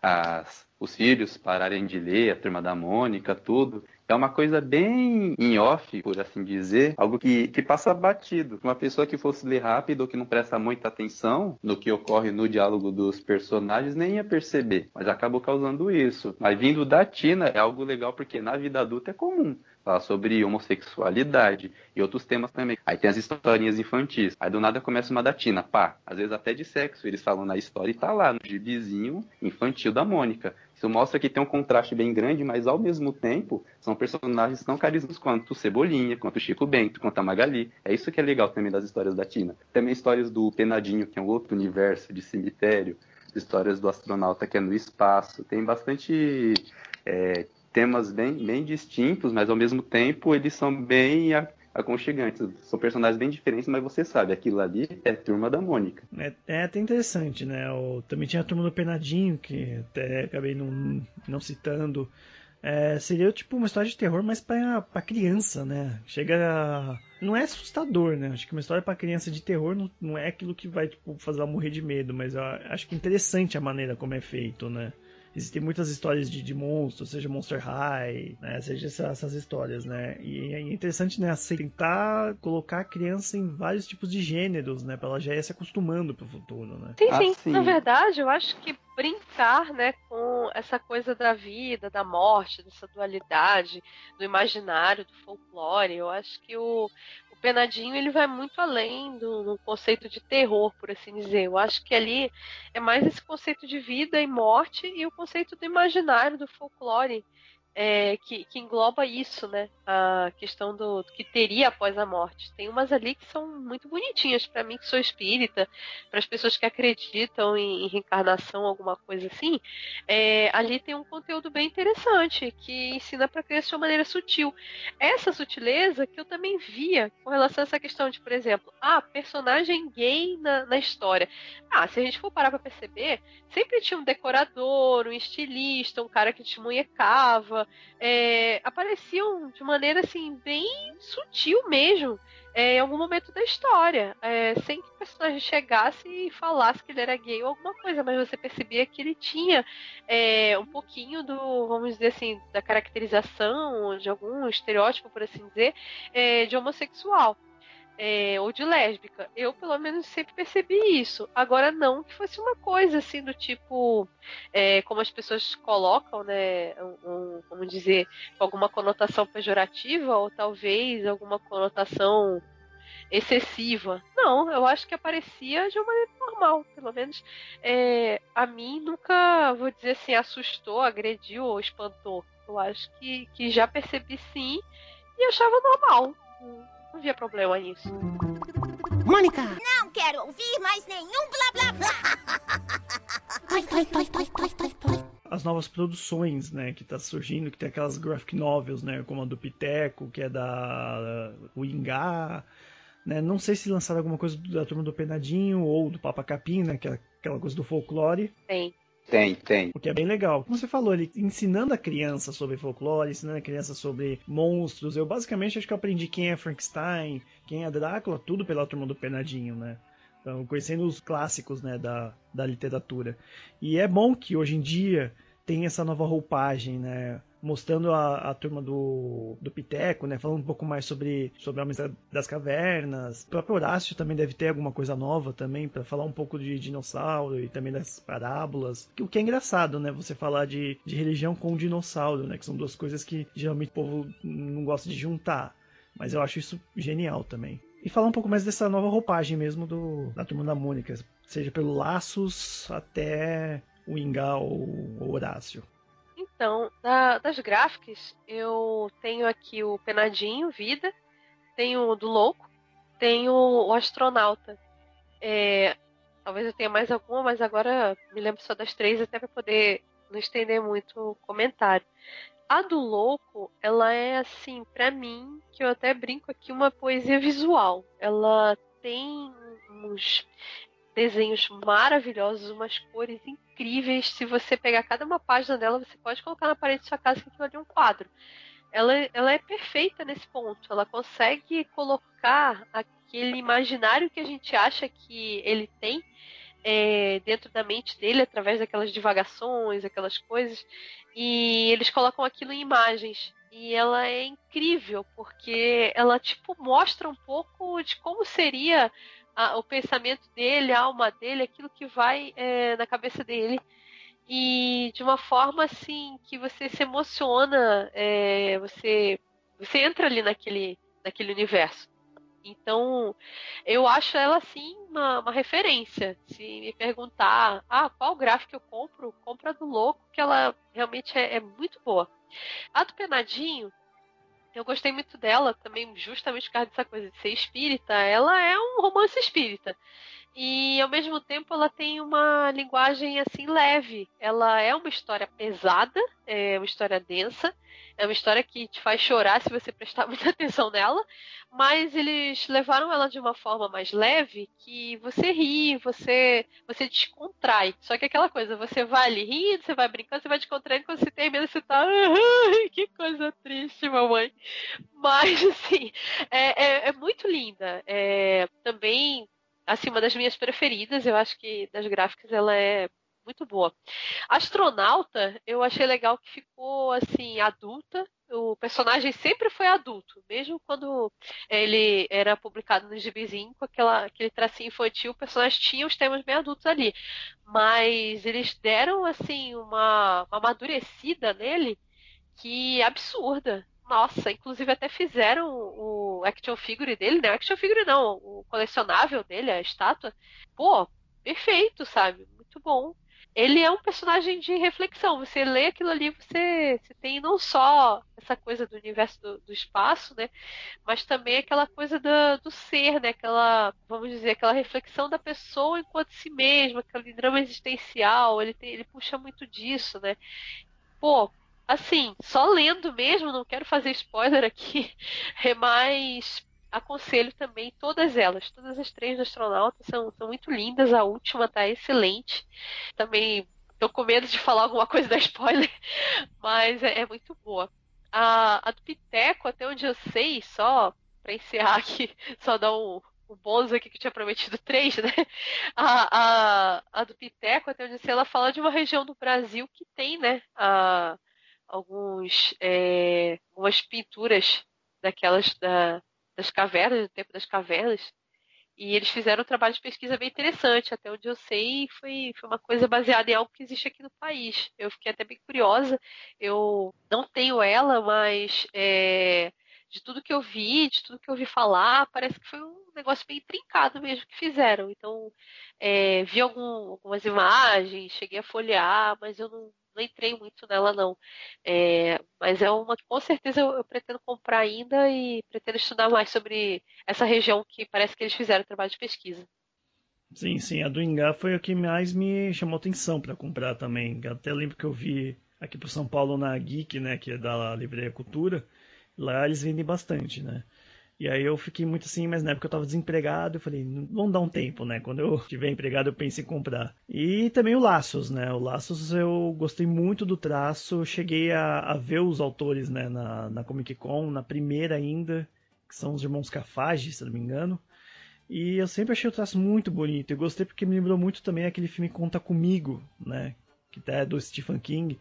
C: as, os filhos pararem de ler a Turma da Mônica, tudo. É uma coisa bem em off, por assim dizer, algo que, que passa batido. Uma pessoa que fosse ler rápido ou que não presta muita atenção no que ocorre no diálogo dos personagens nem ia perceber, mas acabou causando isso. Mas vindo da Tina é algo legal porque na vida adulta é comum falar sobre homossexualidade e outros temas também. Aí tem as historinhas infantis. Aí do nada começa uma da Tina, pá, às vezes até de sexo, eles falam na história e tá lá no gibizinho infantil da Mônica. Isso mostra que tem um contraste bem grande, mas ao mesmo tempo são personagens tão carismáticos quanto o Cebolinha, quanto o Chico Bento, quanto a Magali. É isso que é legal também das histórias da Tina. Também histórias do Penadinho, que é um outro universo de cemitério, histórias do astronauta que é no espaço. Tem bastante é, temas bem, bem distintos, mas ao mesmo tempo eles são bem aconchegantes. São personagens bem diferentes, mas você sabe, aquilo ali é Turma da Mônica.
A: É, é até interessante, né? O, também tinha a Turma do Penadinho, que até acabei não, não citando. É, seria tipo uma história de terror, mas pra, pra criança, né? Chega a... Não é assustador, né? Acho que uma história pra criança de terror não, não é aquilo que vai tipo, fazer ela morrer de medo, mas eu acho que é interessante a maneira como é feito, né? Existem muitas histórias de, de monstros, seja Monster High, né? Seja essa, essas histórias, né? E é interessante, né? Tentar colocar a criança em vários tipos de gêneros, né? Pra ela já ir se acostumando pro futuro, né?
B: Sim, sim.
C: Ah, sim.
B: Na verdade, eu acho que brincar, né, com essa coisa da vida, da morte, dessa dualidade, do imaginário, do folclore, eu acho que o, o Penadinho ele vai muito além do, do conceito de terror, por assim dizer. Eu acho que ali é mais esse conceito de vida e morte e o conceito do imaginário, do folclore, é, que, que engloba isso, né? A questão do, do que teria após a morte. Tem umas ali que são muito bonitinhas para mim que sou espírita, para as pessoas que acreditam em, em reencarnação, alguma coisa assim. É, ali tem um conteúdo bem interessante que ensina para criança de uma maneira sutil. Essa sutileza que eu também via com relação a essa questão de, por exemplo, ah, personagem gay na, na história. Ah, se a gente for parar para perceber, sempre tinha um decorador, um estilista, um cara que desmunhecava. É, apareciam de maneira assim bem sutil mesmo é, em algum momento da história, é, sem que o personagem chegasse e falasse que ele era gay ou alguma coisa, mas você percebia que ele tinha é, um pouquinho do, vamos dizer assim, da caracterização de algum estereótipo, por assim dizer, é, de homossexual. É, ou de lésbica. Eu, pelo menos, sempre percebi isso. Agora, não que fosse uma coisa assim do tipo, é, como as pessoas colocam, né? Um, um, vamos dizer, com alguma conotação pejorativa ou talvez alguma conotação excessiva. Não, eu acho que aparecia de uma maneira normal. Pelo menos é, a mim nunca, vou dizer assim, assustou, agrediu ou espantou. Eu acho que, que já percebi sim e achava normal. Não havia problema nisso.
E: Mônica! Não quero ouvir mais nenhum blá blá blá! Toi, toi, toi, toi, toi, toi, toi.
A: As novas produções, né, que tá surgindo, que tem aquelas graphic novels, né, como a do Piteco, que é da Wingá, né, não sei se lançaram alguma coisa da Turma do Penadinho ou do Papa Capim, né, que é aquela coisa do folclore.
B: Tem.
C: Tem, tem.
A: O que é bem legal. Como você falou, ele ensinando a criança sobre folclore, ensinando a criança sobre monstros. Eu basicamente acho que eu aprendi quem é Frankenstein, quem é Drácula, tudo pela Turma do Penadinho, né? Então, conhecendo os clássicos, né, da, da literatura. E é bom que hoje em dia tem essa nova roupagem, né? Mostrando a, a turma do, do Piteco, né? Falando um pouco mais sobre, sobre a Homens das Cavernas. O próprio Horácio também deve ter alguma coisa nova também, para falar um pouco de dinossauro e também das parábolas. O que é engraçado, né? Você falar de, de religião com dinossauro, né? Que são duas coisas que geralmente o povo não gosta de juntar. Mas eu acho isso genial também. E falar um pouco mais dessa nova roupagem mesmo do, da Turma da Mônica. Seja pelo Laços até o Ingá ou o Horácio.
B: Então, da, das gráficas, eu tenho aqui o Penadinho, Vida, tenho o do Louco, tenho o Astronauta. É, talvez eu tenha mais alguma, mas agora me lembro só das três, até para poder não estender muito o comentário. A do Louco, ela é assim, pra mim, que eu até brinco aqui, uma poesia visual. Ela tem uns desenhos maravilhosos, umas cores incríveis. Se você pegar cada uma página dela, você pode colocar na parede da sua casa que aquilo ali é um quadro. Ela, ela é perfeita nesse ponto. Ela consegue colocar aquele imaginário que a gente acha que ele tem é, dentro da mente dele, através daquelas divagações, aquelas coisas, e eles colocam aquilo em imagens. E ela é incrível, porque ela tipo mostra um pouco de como seria a, o pensamento dele, a alma dele, aquilo que vai é, na cabeça dele. E de uma forma assim que você se emociona, é, você, você entra ali naquele, naquele universo. Então, eu acho ela, assim, uma, uma referência. Se me perguntar, ah, qual gráfico eu compro? Compra do Louco, que ela realmente é, é muito boa. A do Penadinho, eu gostei muito dela, também justamente por causa dessa coisa de ser espírita. Ela é um romance espírita. E, ao mesmo tempo, ela tem uma linguagem, assim, leve. Ela é uma história pesada, é uma história densa, é uma história que te faz chorar se você prestar muita atenção nela, mas eles levaram ela de uma forma mais leve que você ri, você, você descontrai. Só que aquela coisa, você vai ali rindo, você vai brincando, você vai descontraindo, quando você termina, você tá... Ai, que coisa triste, mamãe. Mas, assim, é, é, é muito linda. É, também... assim, uma das minhas preferidas, eu acho que das gráficas ela é muito boa. Astronauta, eu achei legal que ficou, assim, adulta. O personagem sempre foi adulto, mesmo quando ele era publicado no gibizinho, com aquela, aquele tracinho infantil, o personagem tinha os temas bem adultos ali. Mas eles deram, assim, uma, uma amadurecida nele que absurda. Nossa, inclusive até fizeram o action figure dele, né? Action figure não, o colecionável dele, a estátua. Pô, perfeito, sabe? Muito bom. Ele é um personagem de reflexão. Você lê aquilo ali, você, você tem não só essa coisa do universo do, do espaço, né? Mas também aquela coisa do, do ser, né? Aquela, vamos dizer, aquela reflexão da pessoa enquanto si mesma, aquele drama existencial. Ele, tem, ele puxa muito disso, né? Pô, assim, só lendo mesmo, não quero fazer spoiler aqui, mas aconselho também todas elas, todas as três do Astronauta são, são muito lindas, a última tá excelente. Também tô com medo de falar alguma coisa da spoiler, mas é, é muito boa. A, a do Piteco, até onde eu sei, só pra encerrar aqui, só dar um, um bônus aqui que eu tinha prometido três, né? A, a, a do Piteco, até onde eu sei, ela fala de uma região do Brasil que tem, né? A, alguns é, algumas pinturas daquelas da, das cavernas, do tempo das cavernas, e eles fizeram um trabalho de pesquisa bem interessante, até onde eu sei foi, foi uma coisa baseada em algo que existe aqui no país. Eu fiquei até bem curiosa, eu não tenho ela, mas é, de tudo que eu vi, de tudo que eu ouvi falar, parece que foi um negócio bem trincado mesmo que fizeram. Então, é, vi algum, algumas imagens, cheguei a folhear, mas eu não não entrei muito nela, não. É, mas é uma que com certeza eu, eu pretendo comprar ainda e pretendo estudar mais sobre essa região que parece que eles fizeram trabalho de pesquisa.
A: Sim, sim, a do Ingá foi a que mais me chamou atenção para comprar também. Até lembro que eu vi aqui pro São Paulo na Geek, né, que é da Livraria Cultura. Lá eles vendem bastante, né? E aí eu fiquei muito assim, mas na época eu tava desempregado, eu falei, vamos dar um tempo, né? Quando eu tiver empregado eu penso em comprar. E também o Laços, né? O Laços eu gostei muito do traço, cheguei a, a ver os autores, né, na, na Comic Con, na primeira ainda, que são os irmãos Cafage, se não me engano. E eu sempre achei o traço muito bonito, eu gostei porque me lembrou muito também aquele filme Conta Comigo, né? Que até é do Stephen King.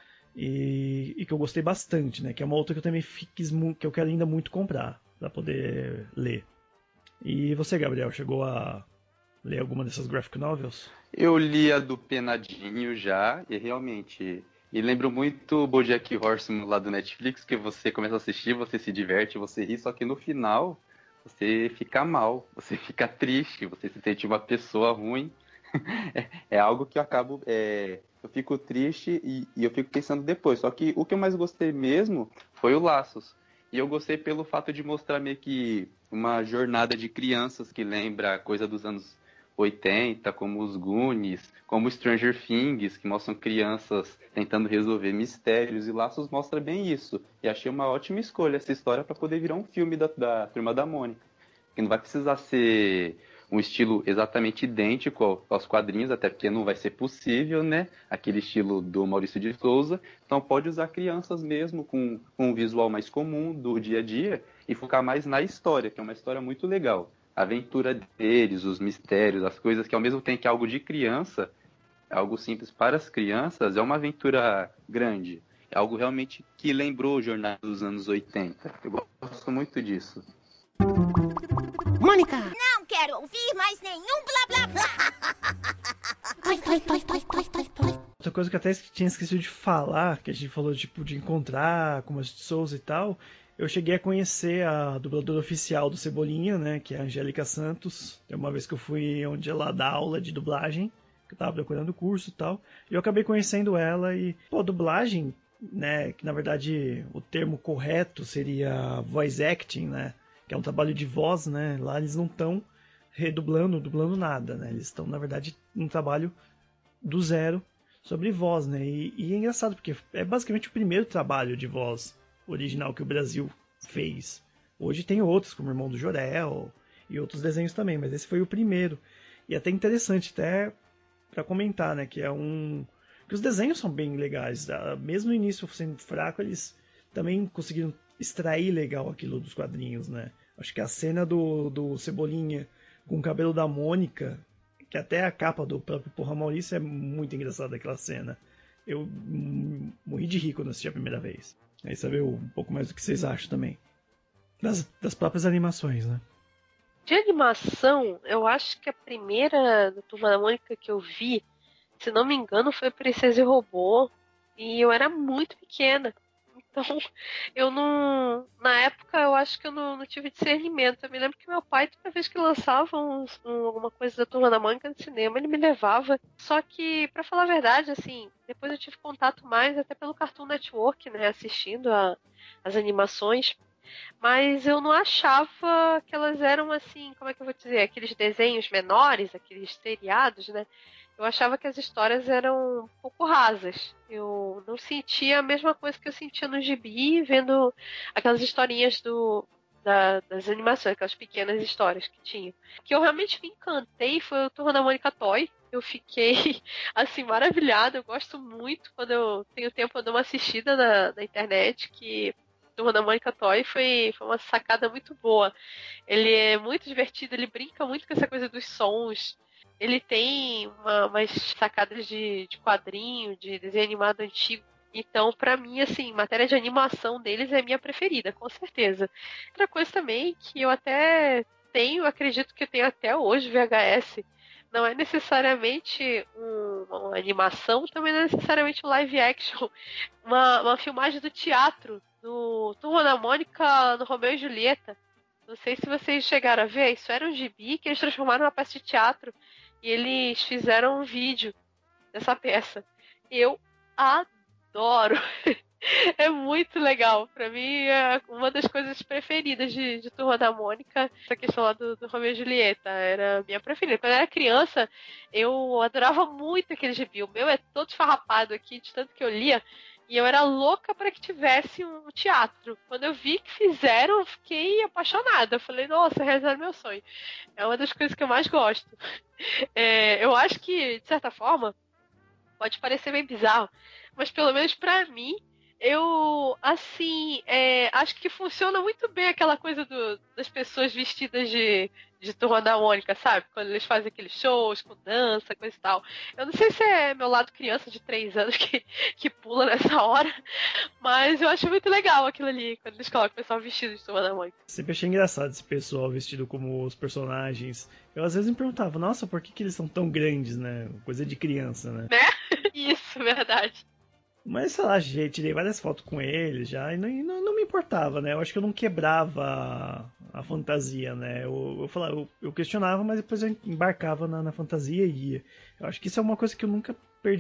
A: E, e que eu gostei bastante, né? Que é uma outra que eu também fiz, que eu quero ainda muito comprar para poder ler. E você, Gabriel, chegou a ler alguma dessas graphic novels?
C: Eu li a do Penadinho já, e realmente... E lembro muito o BoJack Horseman lá do Netflix, que você começa a assistir, você se diverte, você ri, só que no final você fica mal, você fica triste, você se sente uma pessoa ruim. É, é algo que eu acabo... É... eu fico triste e, e eu fico pensando depois. Só que o que eu mais gostei mesmo foi o Laços. E eu gostei pelo fato de mostrar meio que uma jornada de crianças que lembra coisa dos anos oitenta, como os Goonies, como Stranger Things, que mostram crianças tentando resolver mistérios, e Laços mostra bem isso. E achei uma ótima escolha essa história para poder virar um filme da, da Turma da Mônica. Que não vai precisar ser um estilo exatamente idêntico aos quadrinhos, até porque não vai ser possível, né? Aquele estilo do Maurício de Souza. Então pode usar crianças mesmo, com, com um visual mais comum do dia a dia, e focar mais na história, que é uma história muito legal. A aventura deles, os mistérios, as coisas que ao mesmo tempo que é algo de criança, é algo simples para as crianças, é uma aventura grande. É algo realmente que lembrou o jornal dos anos oitenta. Eu gosto muito disso.
E: Mônica! Não quero ouvir mais nenhum blá blá blá! Toi, toi, toi, toi, toi, toi, toi.
A: Outra coisa que eu até tinha esquecido de falar, que a gente falou tipo, de encontrar com as Souza e tal, eu cheguei a conhecer a dubladora oficial do Cebolinha, né, que é a Angélica Santos. Tem uma vez que eu fui onde ela dá aula de dublagem, que eu tava procurando o curso e tal, e eu acabei conhecendo ela e, pô, dublagem, né, que na verdade o termo correto seria voice acting, né, que é um trabalho de voz, né, lá eles não estão redublando, dublando nada, né, eles estão, na verdade, num trabalho do zero sobre voz, né, e, e é engraçado, porque é basicamente o primeiro trabalho de voz original que o Brasil fez. Hoje tem outros, como o Irmão do Jorel e outros desenhos também, mas esse foi o primeiro. E até interessante, até para comentar, né, que é um... que os desenhos são bem legais, tá? Mesmo no início sendo fraco, eles também conseguiram extrair legal aquilo dos quadrinhos, né. Acho que a cena do, do Cebolinha com o cabelo da Mônica, que até a capa do próprio Porra Maurício, é muito engraçada aquela cena. Eu morri de rir quando assisti a primeira vez. Aí saber um pouco mais do que vocês acham também. Das, das próprias animações, né?
B: De animação, eu acho que a primeira da Turma da Mônica que eu vi, se não me engano, foi Princesa e Robô. E eu era muito pequena. Então, eu não... Na época, eu acho que eu não, não tive discernimento. Eu me lembro que meu pai, toda vez que lançava um, um, alguma coisa da Turma da Mônica no cinema, ele me levava. Só que, pra falar a verdade, assim, depois eu tive contato mais até pelo Cartoon Network, né, assistindo a, as animações. Mas eu não achava que elas eram, assim, como é que eu vou dizer, aqueles desenhos menores, aqueles seriados, né? Eu achava que as histórias eram um pouco rasas. Eu não sentia a mesma coisa que eu sentia no gibi, vendo aquelas historinhas do, da, das animações, aquelas pequenas histórias que tinha. O que eu realmente me encantei foi o Turma da Mônica Toy. Eu fiquei, assim, maravilhada. Eu gosto muito, quando eu tenho tempo, eu dou uma assistida na, na internet, que Turma da Mônica Toy foi, foi uma sacada muito boa. Ele é muito divertido, ele brinca muito com essa coisa dos sons. Ele tem uma, umas sacadas de, de quadrinho, de desenho animado antigo. Então, pra mim, assim, matéria de animação deles é a minha preferida, com certeza. Outra coisa também que eu até tenho, acredito que eu tenho até hoje V H S, não é necessariamente um, uma animação, também não é necessariamente um live action. Uma, uma filmagem do teatro, do Turma da Mônica no Romeu e Julieta. Não sei se vocês chegaram a ver, isso era um gibi que eles transformaram numa peça de teatro. E eles fizeram um vídeo dessa peça. Eu adoro. É muito legal. Pra mim é uma das coisas preferidas de, de Turma da Mônica. Essa questão lá do, do Romeu e Julieta era a minha preferida. Quando eu era criança, eu adorava muito aquele gibi. O meu é todo esfarrapado aqui, de tanto que eu lia. E eu era louca para que tivesse um teatro. Quando eu vi que fizeram, eu fiquei apaixonada. Eu falei, nossa, realizaram meu sonho. É uma das coisas que eu mais gosto. É, eu acho que, de certa forma, pode parecer bem bizarro, mas pelo menos pra mim, eu, assim, é, acho que funciona muito bem aquela coisa do, das pessoas vestidas de, de Turma da Mônica, sabe? Quando eles fazem aqueles shows com dança, coisa e tal. Eu não sei se é meu lado criança de três anos que, que pula nessa hora, mas eu acho muito legal aquilo ali, quando eles colocam o pessoal vestido de Turma da Mônica.
A: Sempre achei engraçado esse pessoal vestido como os personagens. Eu às vezes me perguntava, nossa, por que, que eles são tão grandes, né? Coisa de criança, né?
B: Né? Isso, verdade.
A: Mas, sei lá, já tirei várias fotos com eles já e não, não, não me importava, né? Eu acho que eu não quebrava a, a fantasia, né? Eu, eu, falava, eu, eu questionava, mas depois eu embarcava na, na fantasia e ia. Eu acho que isso é uma coisa que eu nunca perdi a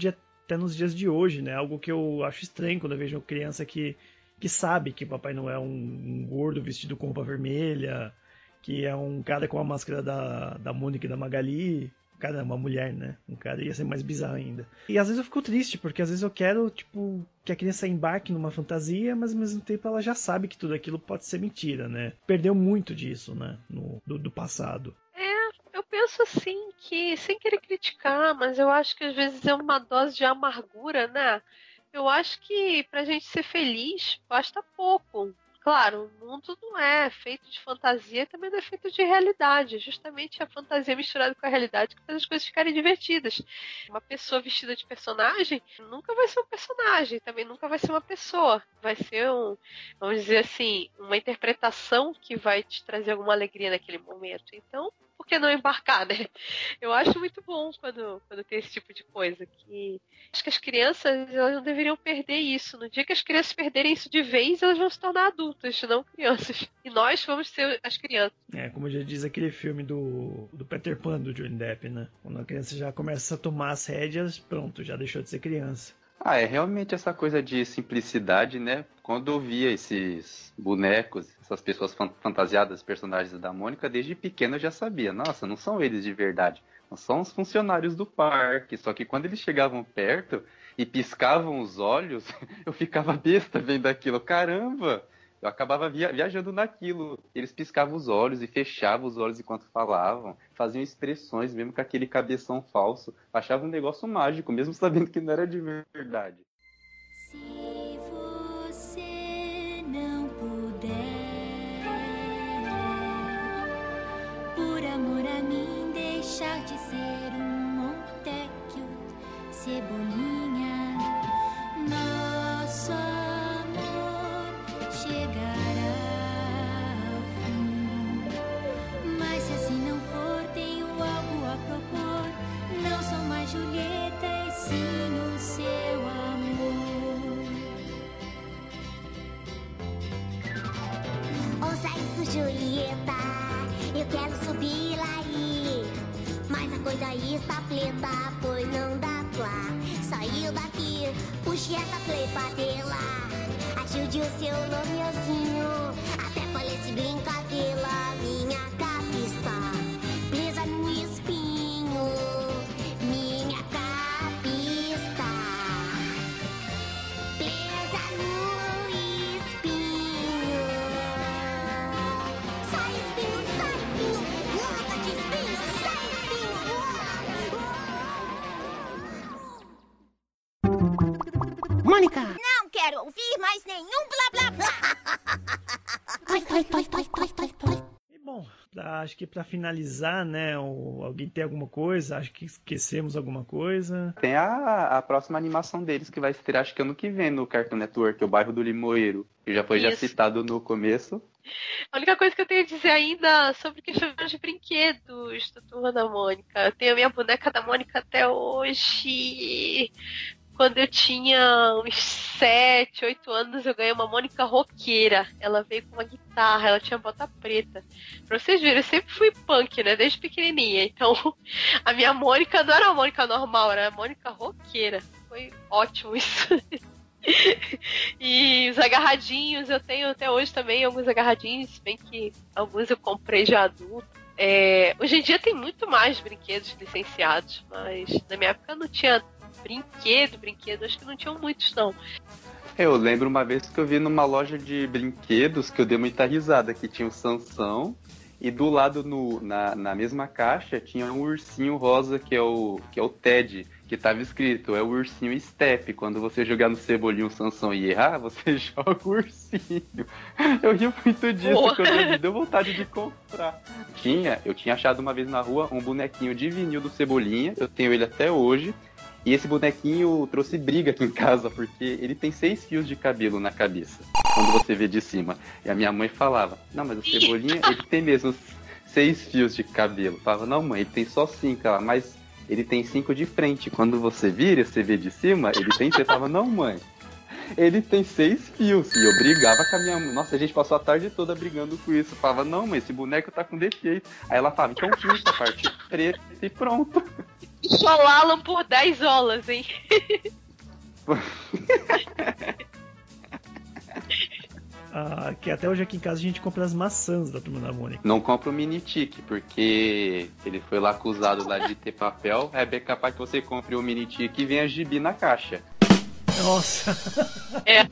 A: até nos dias de hoje, né? Algo que eu acho estranho quando eu vejo uma criança que, que sabe que Papai Noel é um, um gordo vestido com roupa vermelha, que é um cara com a máscara da, da Mônica e da Magali. Cara, é uma mulher, né? Um cara ia ser mais bizarro ainda. E às vezes eu fico triste, porque às vezes eu quero, tipo, que a criança embarque numa fantasia, mas ao mesmo tempo ela já sabe que tudo aquilo pode ser mentira, né? Perdeu muito disso, né? No, do, do passado.
B: É, eu penso assim que, sem querer criticar, mas eu acho que às vezes é uma dose de amargura, né? Eu acho que pra gente ser feliz, basta pouco. Claro, o mundo não é feito de fantasia, também não é feito de realidade. É justamente a fantasia misturada com a realidade que faz as coisas ficarem divertidas. Uma pessoa vestida de personagem nunca vai ser um personagem, também nunca vai ser uma pessoa. Vai ser um, vamos dizer assim, uma interpretação que vai te trazer alguma alegria naquele momento. Então, por que não embarcar, né? Eu acho muito bom quando, quando tem esse tipo de coisa. Que acho que as crianças, elas não deveriam perder isso. No dia que as crianças perderem isso de vez, elas vão se tornar adultas, não crianças. E nós vamos ser as crianças.
A: É, como já diz aquele filme do, do Peter Pan, do Johnny Depp, né? Quando a criança já começa a tomar as rédeas, pronto, já deixou de ser criança.
C: Ah, é realmente essa coisa de simplicidade, né? Quando eu via esses bonecos, essas pessoas fantasiadas, personagens da Mônica, desde pequeno eu já sabia. Nossa, não são eles de verdade. Não são os funcionários do parque. Só que quando eles chegavam perto e piscavam os olhos, eu ficava besta vendo aquilo. Caramba! Eu acabava via- viajando naquilo. Eles piscavam os olhos e fechavam os olhos enquanto falavam. Faziam expressões, mesmo com aquele cabeção falso. Achavam um negócio mágico, mesmo sabendo que não era de verdade.
E: Se você não puder, por amor a mim, deixar de ser um Montecchio, Cebolinha, nosso amor chegará ao fim. Mas se assim não for, tenho algo a propor. Não sou mais Julieta, e sim o seu amor. Ouça isso, Julieta, eu quero subir aí, mas a coisa está preta, pois não dá pra sair daqui. Puxe essa flepa dela, ajude o seu nomezinho, até parece brincadeira. Minha capa está presa no espinho, minha capa está presa no espinho. Sai espinho, sai espinho, lata de espinho, sai espinho. Mônica! Não quero ouvir mais nenhum blá blá blá. Toi, toi, toi, toi, toi, toi, toi.
A: E bom, pra- acho que pra finalizar, né? o- alguém tem alguma coisa? Acho que esquecemos alguma coisa.
C: Tem a, a próxima animação deles que vai estrear, acho que ano que vem, no Cartoon Network, O Bairro do Limoeiro, que já foi já
B: Isso.
C: citado no começo.
B: A única coisa que eu tenho a dizer ainda sobre questão de brinquedos da Turma da Mônica. Eu tenho a minha boneca da Mônica até hoje. Quando eu tinha uns sete, oito anos, eu ganhei uma Mônica roqueira. Ela veio com uma guitarra, ela tinha bota preta. Pra vocês verem, eu sempre fui punk, né? Desde pequenininha. Então, a minha Mônica não era a Mônica normal, era a Mônica roqueira. Foi ótimo isso. E os agarradinhos, eu tenho até hoje também alguns agarradinhos, se bem que alguns eu comprei já adulto. É, hoje em dia tem muito mais brinquedos licenciados, mas na minha época não tinha brinquedo, brinquedo, acho que não tinham muitos não.
C: Eu lembro uma vez que eu vi numa loja de brinquedos que eu dei muita risada, que tinha o Sansão e do lado no, na, na mesma caixa tinha um ursinho rosa que é o, que é o Ted, que estava escrito, é o ursinho Step. Quando você jogar no Cebolinho o Sansão e errar, você joga o ursinho. Eu ri muito disso,
B: Boa.
C: quando eu me deu vontade de comprar. Tinha, eu tinha achado uma vez na rua um bonequinho de vinil do Cebolinha, eu tenho ele até hoje. E esse bonequinho trouxe briga aqui em casa, porque ele tem seis fios de cabelo na cabeça, quando você vê de cima. E a minha mãe falava, não, mas o Cebolinha, ele tem mesmo seis fios de cabelo. Eu falava, não, mãe, ele tem só cinco. Ela, mas ele tem cinco de frente. Quando você vira, você vê de cima, ele tem... Você falava, não, mãe, ele tem seis fios. E eu brigava com a minha mãe. Nossa, a gente passou a tarde toda brigando com isso. Eu falava, não, mãe, esse boneco tá com defeito. Aí ela falava, então pinta a parte preta e pronto.
B: Xolalam por dez dólares, hein?
A: Ah, que até hoje aqui em casa a gente compra as maçãs da Turma da Mônica.
C: Não compra o mini tique, porque ele foi lá acusado lá de ter papel. É bem capaz que você compre o mini tique e venha gibi na caixa.
A: Nossa!
B: É.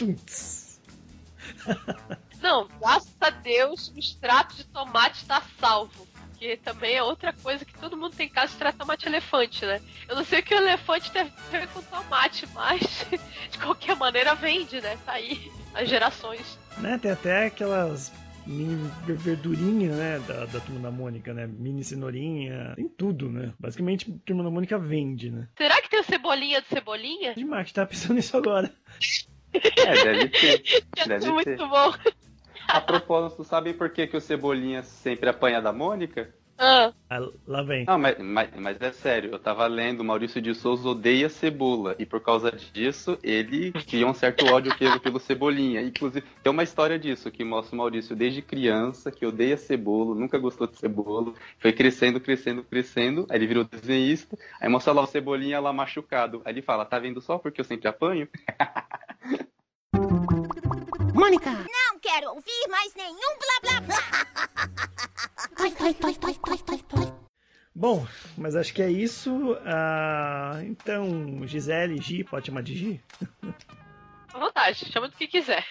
B: Não, graças a Deus, o extrato de tomate tá salvo. Porque também é outra coisa que todo mundo tem em casa de extrato de tomate elefante, né? Eu não sei o que o elefante tem a ver com tomate, mas de qualquer maneira vende, né? Tá aí as gerações.
A: Né, tem até aquelas mini verdurinhas, né, da, da Turma da Mônica, né? Mini cenourinha, tem tudo, né? Basicamente, a Turma da Mônica vende, né?
B: Será que tem o Cebolinha do Cebolinha?
A: De marketing, tá pensando nisso agora.
C: É, deve ter. Deve
B: é muito
C: ter.
B: bom.
C: A propósito, sabe por que, que o Cebolinha sempre apanha da Mônica?
B: Ah.
A: Ah, lá vem.
C: Não, mas, mas, mas é sério, eu tava lendo, o Maurício de Souza odeia cebola, e por causa disso, ele tinha um certo ódio pelo, pelo Cebolinha. Inclusive, tem uma história disso, que mostra o Maurício desde criança, que odeia cebola, nunca gostou de cebola, foi crescendo, crescendo, crescendo, aí ele virou desenhista, aí mostra lá o Cebolinha lá machucado. Aí ele fala, tá vendo só porque eu sempre apanho?
E: Mônica! Não quero ouvir mais nenhum blá blá blá! Toi, toi, toi, toi, toi, toi, toi.
A: Bom, mas acho que é isso. Ah, então, Gisele, Gi, pode chamar de Gi?
B: À vontade, chama do que quiser.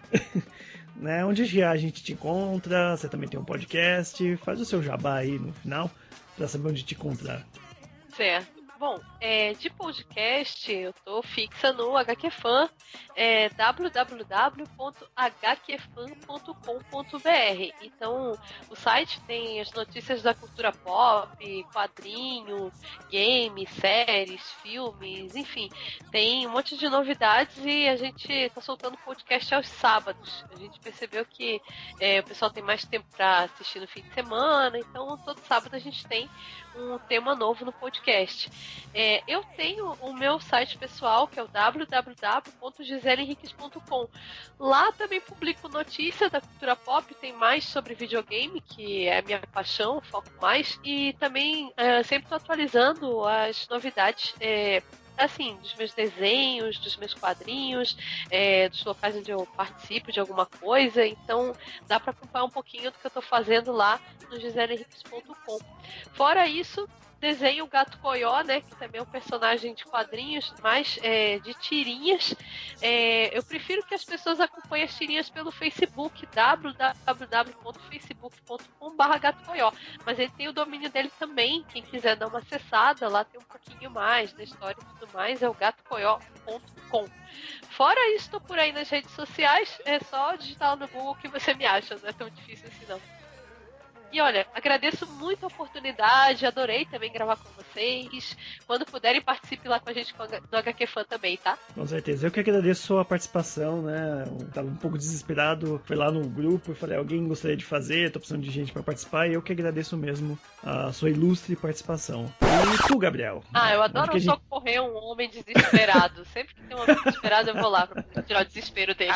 A: Né, onde já a gente te encontra, você também tem um podcast, faz o seu jabá aí no final, pra saber onde te encontrar.
B: Certo. Bom, é, de podcast, eu tô fixa no H Q Fan, é w w w ponto h q fan ponto com ponto b r. Então, o site tem as notícias da cultura pop, quadrinho, games, séries, filmes, enfim, tem um monte de novidades e a gente tá soltando podcast aos sábados. A gente percebeu que é, o pessoal tem mais tempo pra assistir no fim de semana, então todo sábado a gente tem um tema novo no podcast. É, eu tenho o meu site pessoal, que é o w w w ponto gisele henriques ponto com. Lá também publico notícias da cultura pop, tem mais sobre videogame, que é a minha paixão, foco mais, e também é, sempre estou atualizando as novidades é, assim, dos meus desenhos, dos meus quadrinhos, é, dos locais onde eu participo de alguma coisa, então dá para acompanhar um pouquinho do que eu estou fazendo lá no gisele henriques ponto com. Fora isso, desenho o Gato Coió, né, que também é um personagem de quadrinhos, mas é, de tirinhas. É, eu prefiro que as pessoas acompanhem as tirinhas pelo Facebook, w w w ponto facebook ponto com barra gato coió. Mas ele tem o domínio dele também, quem quiser dar uma acessada, lá tem um pouquinho mais da história e tudo mais, é o gato coió ponto com. Fora isso, estou por aí nas redes sociais, é só digitar no Google que você me acha, não é tão difícil assim não. E olha, agradeço muito a oportunidade, adorei também gravar com vocês. Quando puderem, participe lá com a gente no H Q Fan também, tá?
A: Com certeza. Eu que agradeço a participação, né? Eu tava um pouco desesperado, fui lá no grupo e falei, alguém gostaria de fazer, tô precisando de gente pra participar, e eu que agradeço mesmo a sua ilustre participação. E tu, Gabriel?
B: Ah, eu adoro
A: gente...
B: socorrer um homem desesperado. Sempre que tem um homem desesperado, eu vou lá pra tirar o desespero dele.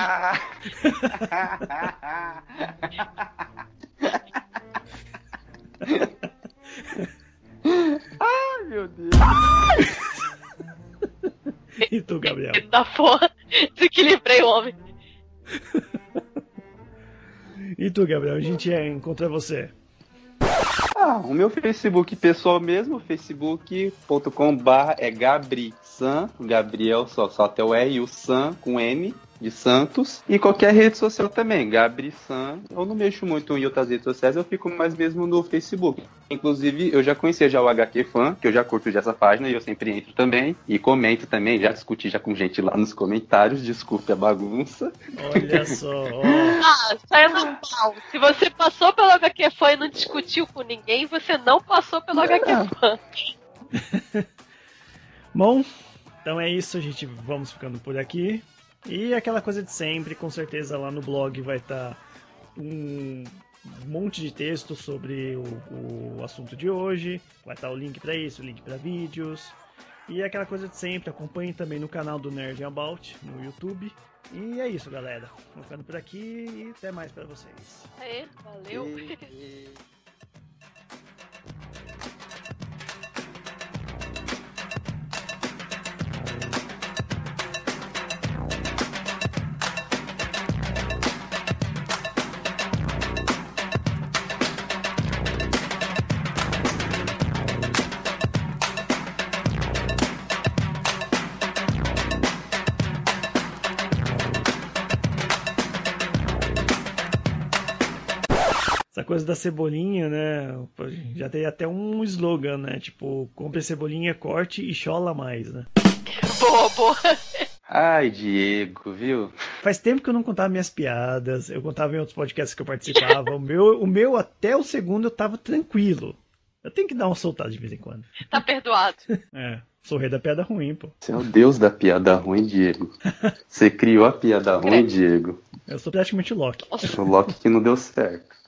C: Ai, meu Deus.
A: E tu, Gabriel?
B: Da porra, desequilibrei o homem.
A: E tu, Gabriel? A gente encontra você.
C: Ah, o meu Facebook pessoal mesmo, facebook ponto com barra é Gabri-san, Gabriel só, só até o R e o San com M de Santos, e qualquer rede social também, Gabri-san. Eu não mexo muito em outras redes sociais, eu fico mais mesmo no Facebook. Inclusive, eu já conhecia já o H Q Fan, que eu já curto já essa página, e eu sempre entro também, e comento também, já discuti já com gente lá nos comentários, desculpe a bagunça.
A: Olha só, ó.
B: Ah, saiu no pau. Se você passou pelo H Q Fan e não discutiu com ninguém, você não passou pelo H Q Fan.
A: Bom, então é isso, gente. Vamos ficando por aqui. E aquela coisa de sempre, com certeza lá no blog vai estar um monte de texto sobre o, o assunto de hoje. Vai estar o link para isso, o link para vídeos. E aquela coisa de sempre, acompanhe também no canal do Nerd About, no YouTube. E é isso, galera. Vamos ficando por aqui e até mais para vocês.
B: Aê, valeu.
C: E... e...
A: Essa coisa da cebolinha, né? Já tem até um slogan, né? Tipo, compre cebolinha, corte e chola mais, né?
B: Boa, boa.
C: Ai, Diego, viu?
A: Faz tempo que eu não contava minhas piadas. Eu contava em outros podcasts que eu participava. O meu, o meu até o segundo eu tava tranquilo. Eu tenho que dar uma soltada de vez em quando.
B: Tá perdoado.
A: É, sou o rei da piada ruim, pô.
C: Você é o deus da piada ruim, Diego. Você criou a piada ruim, Diego.
A: Eu sou praticamente o Loki.
C: O Loki que não deu certo.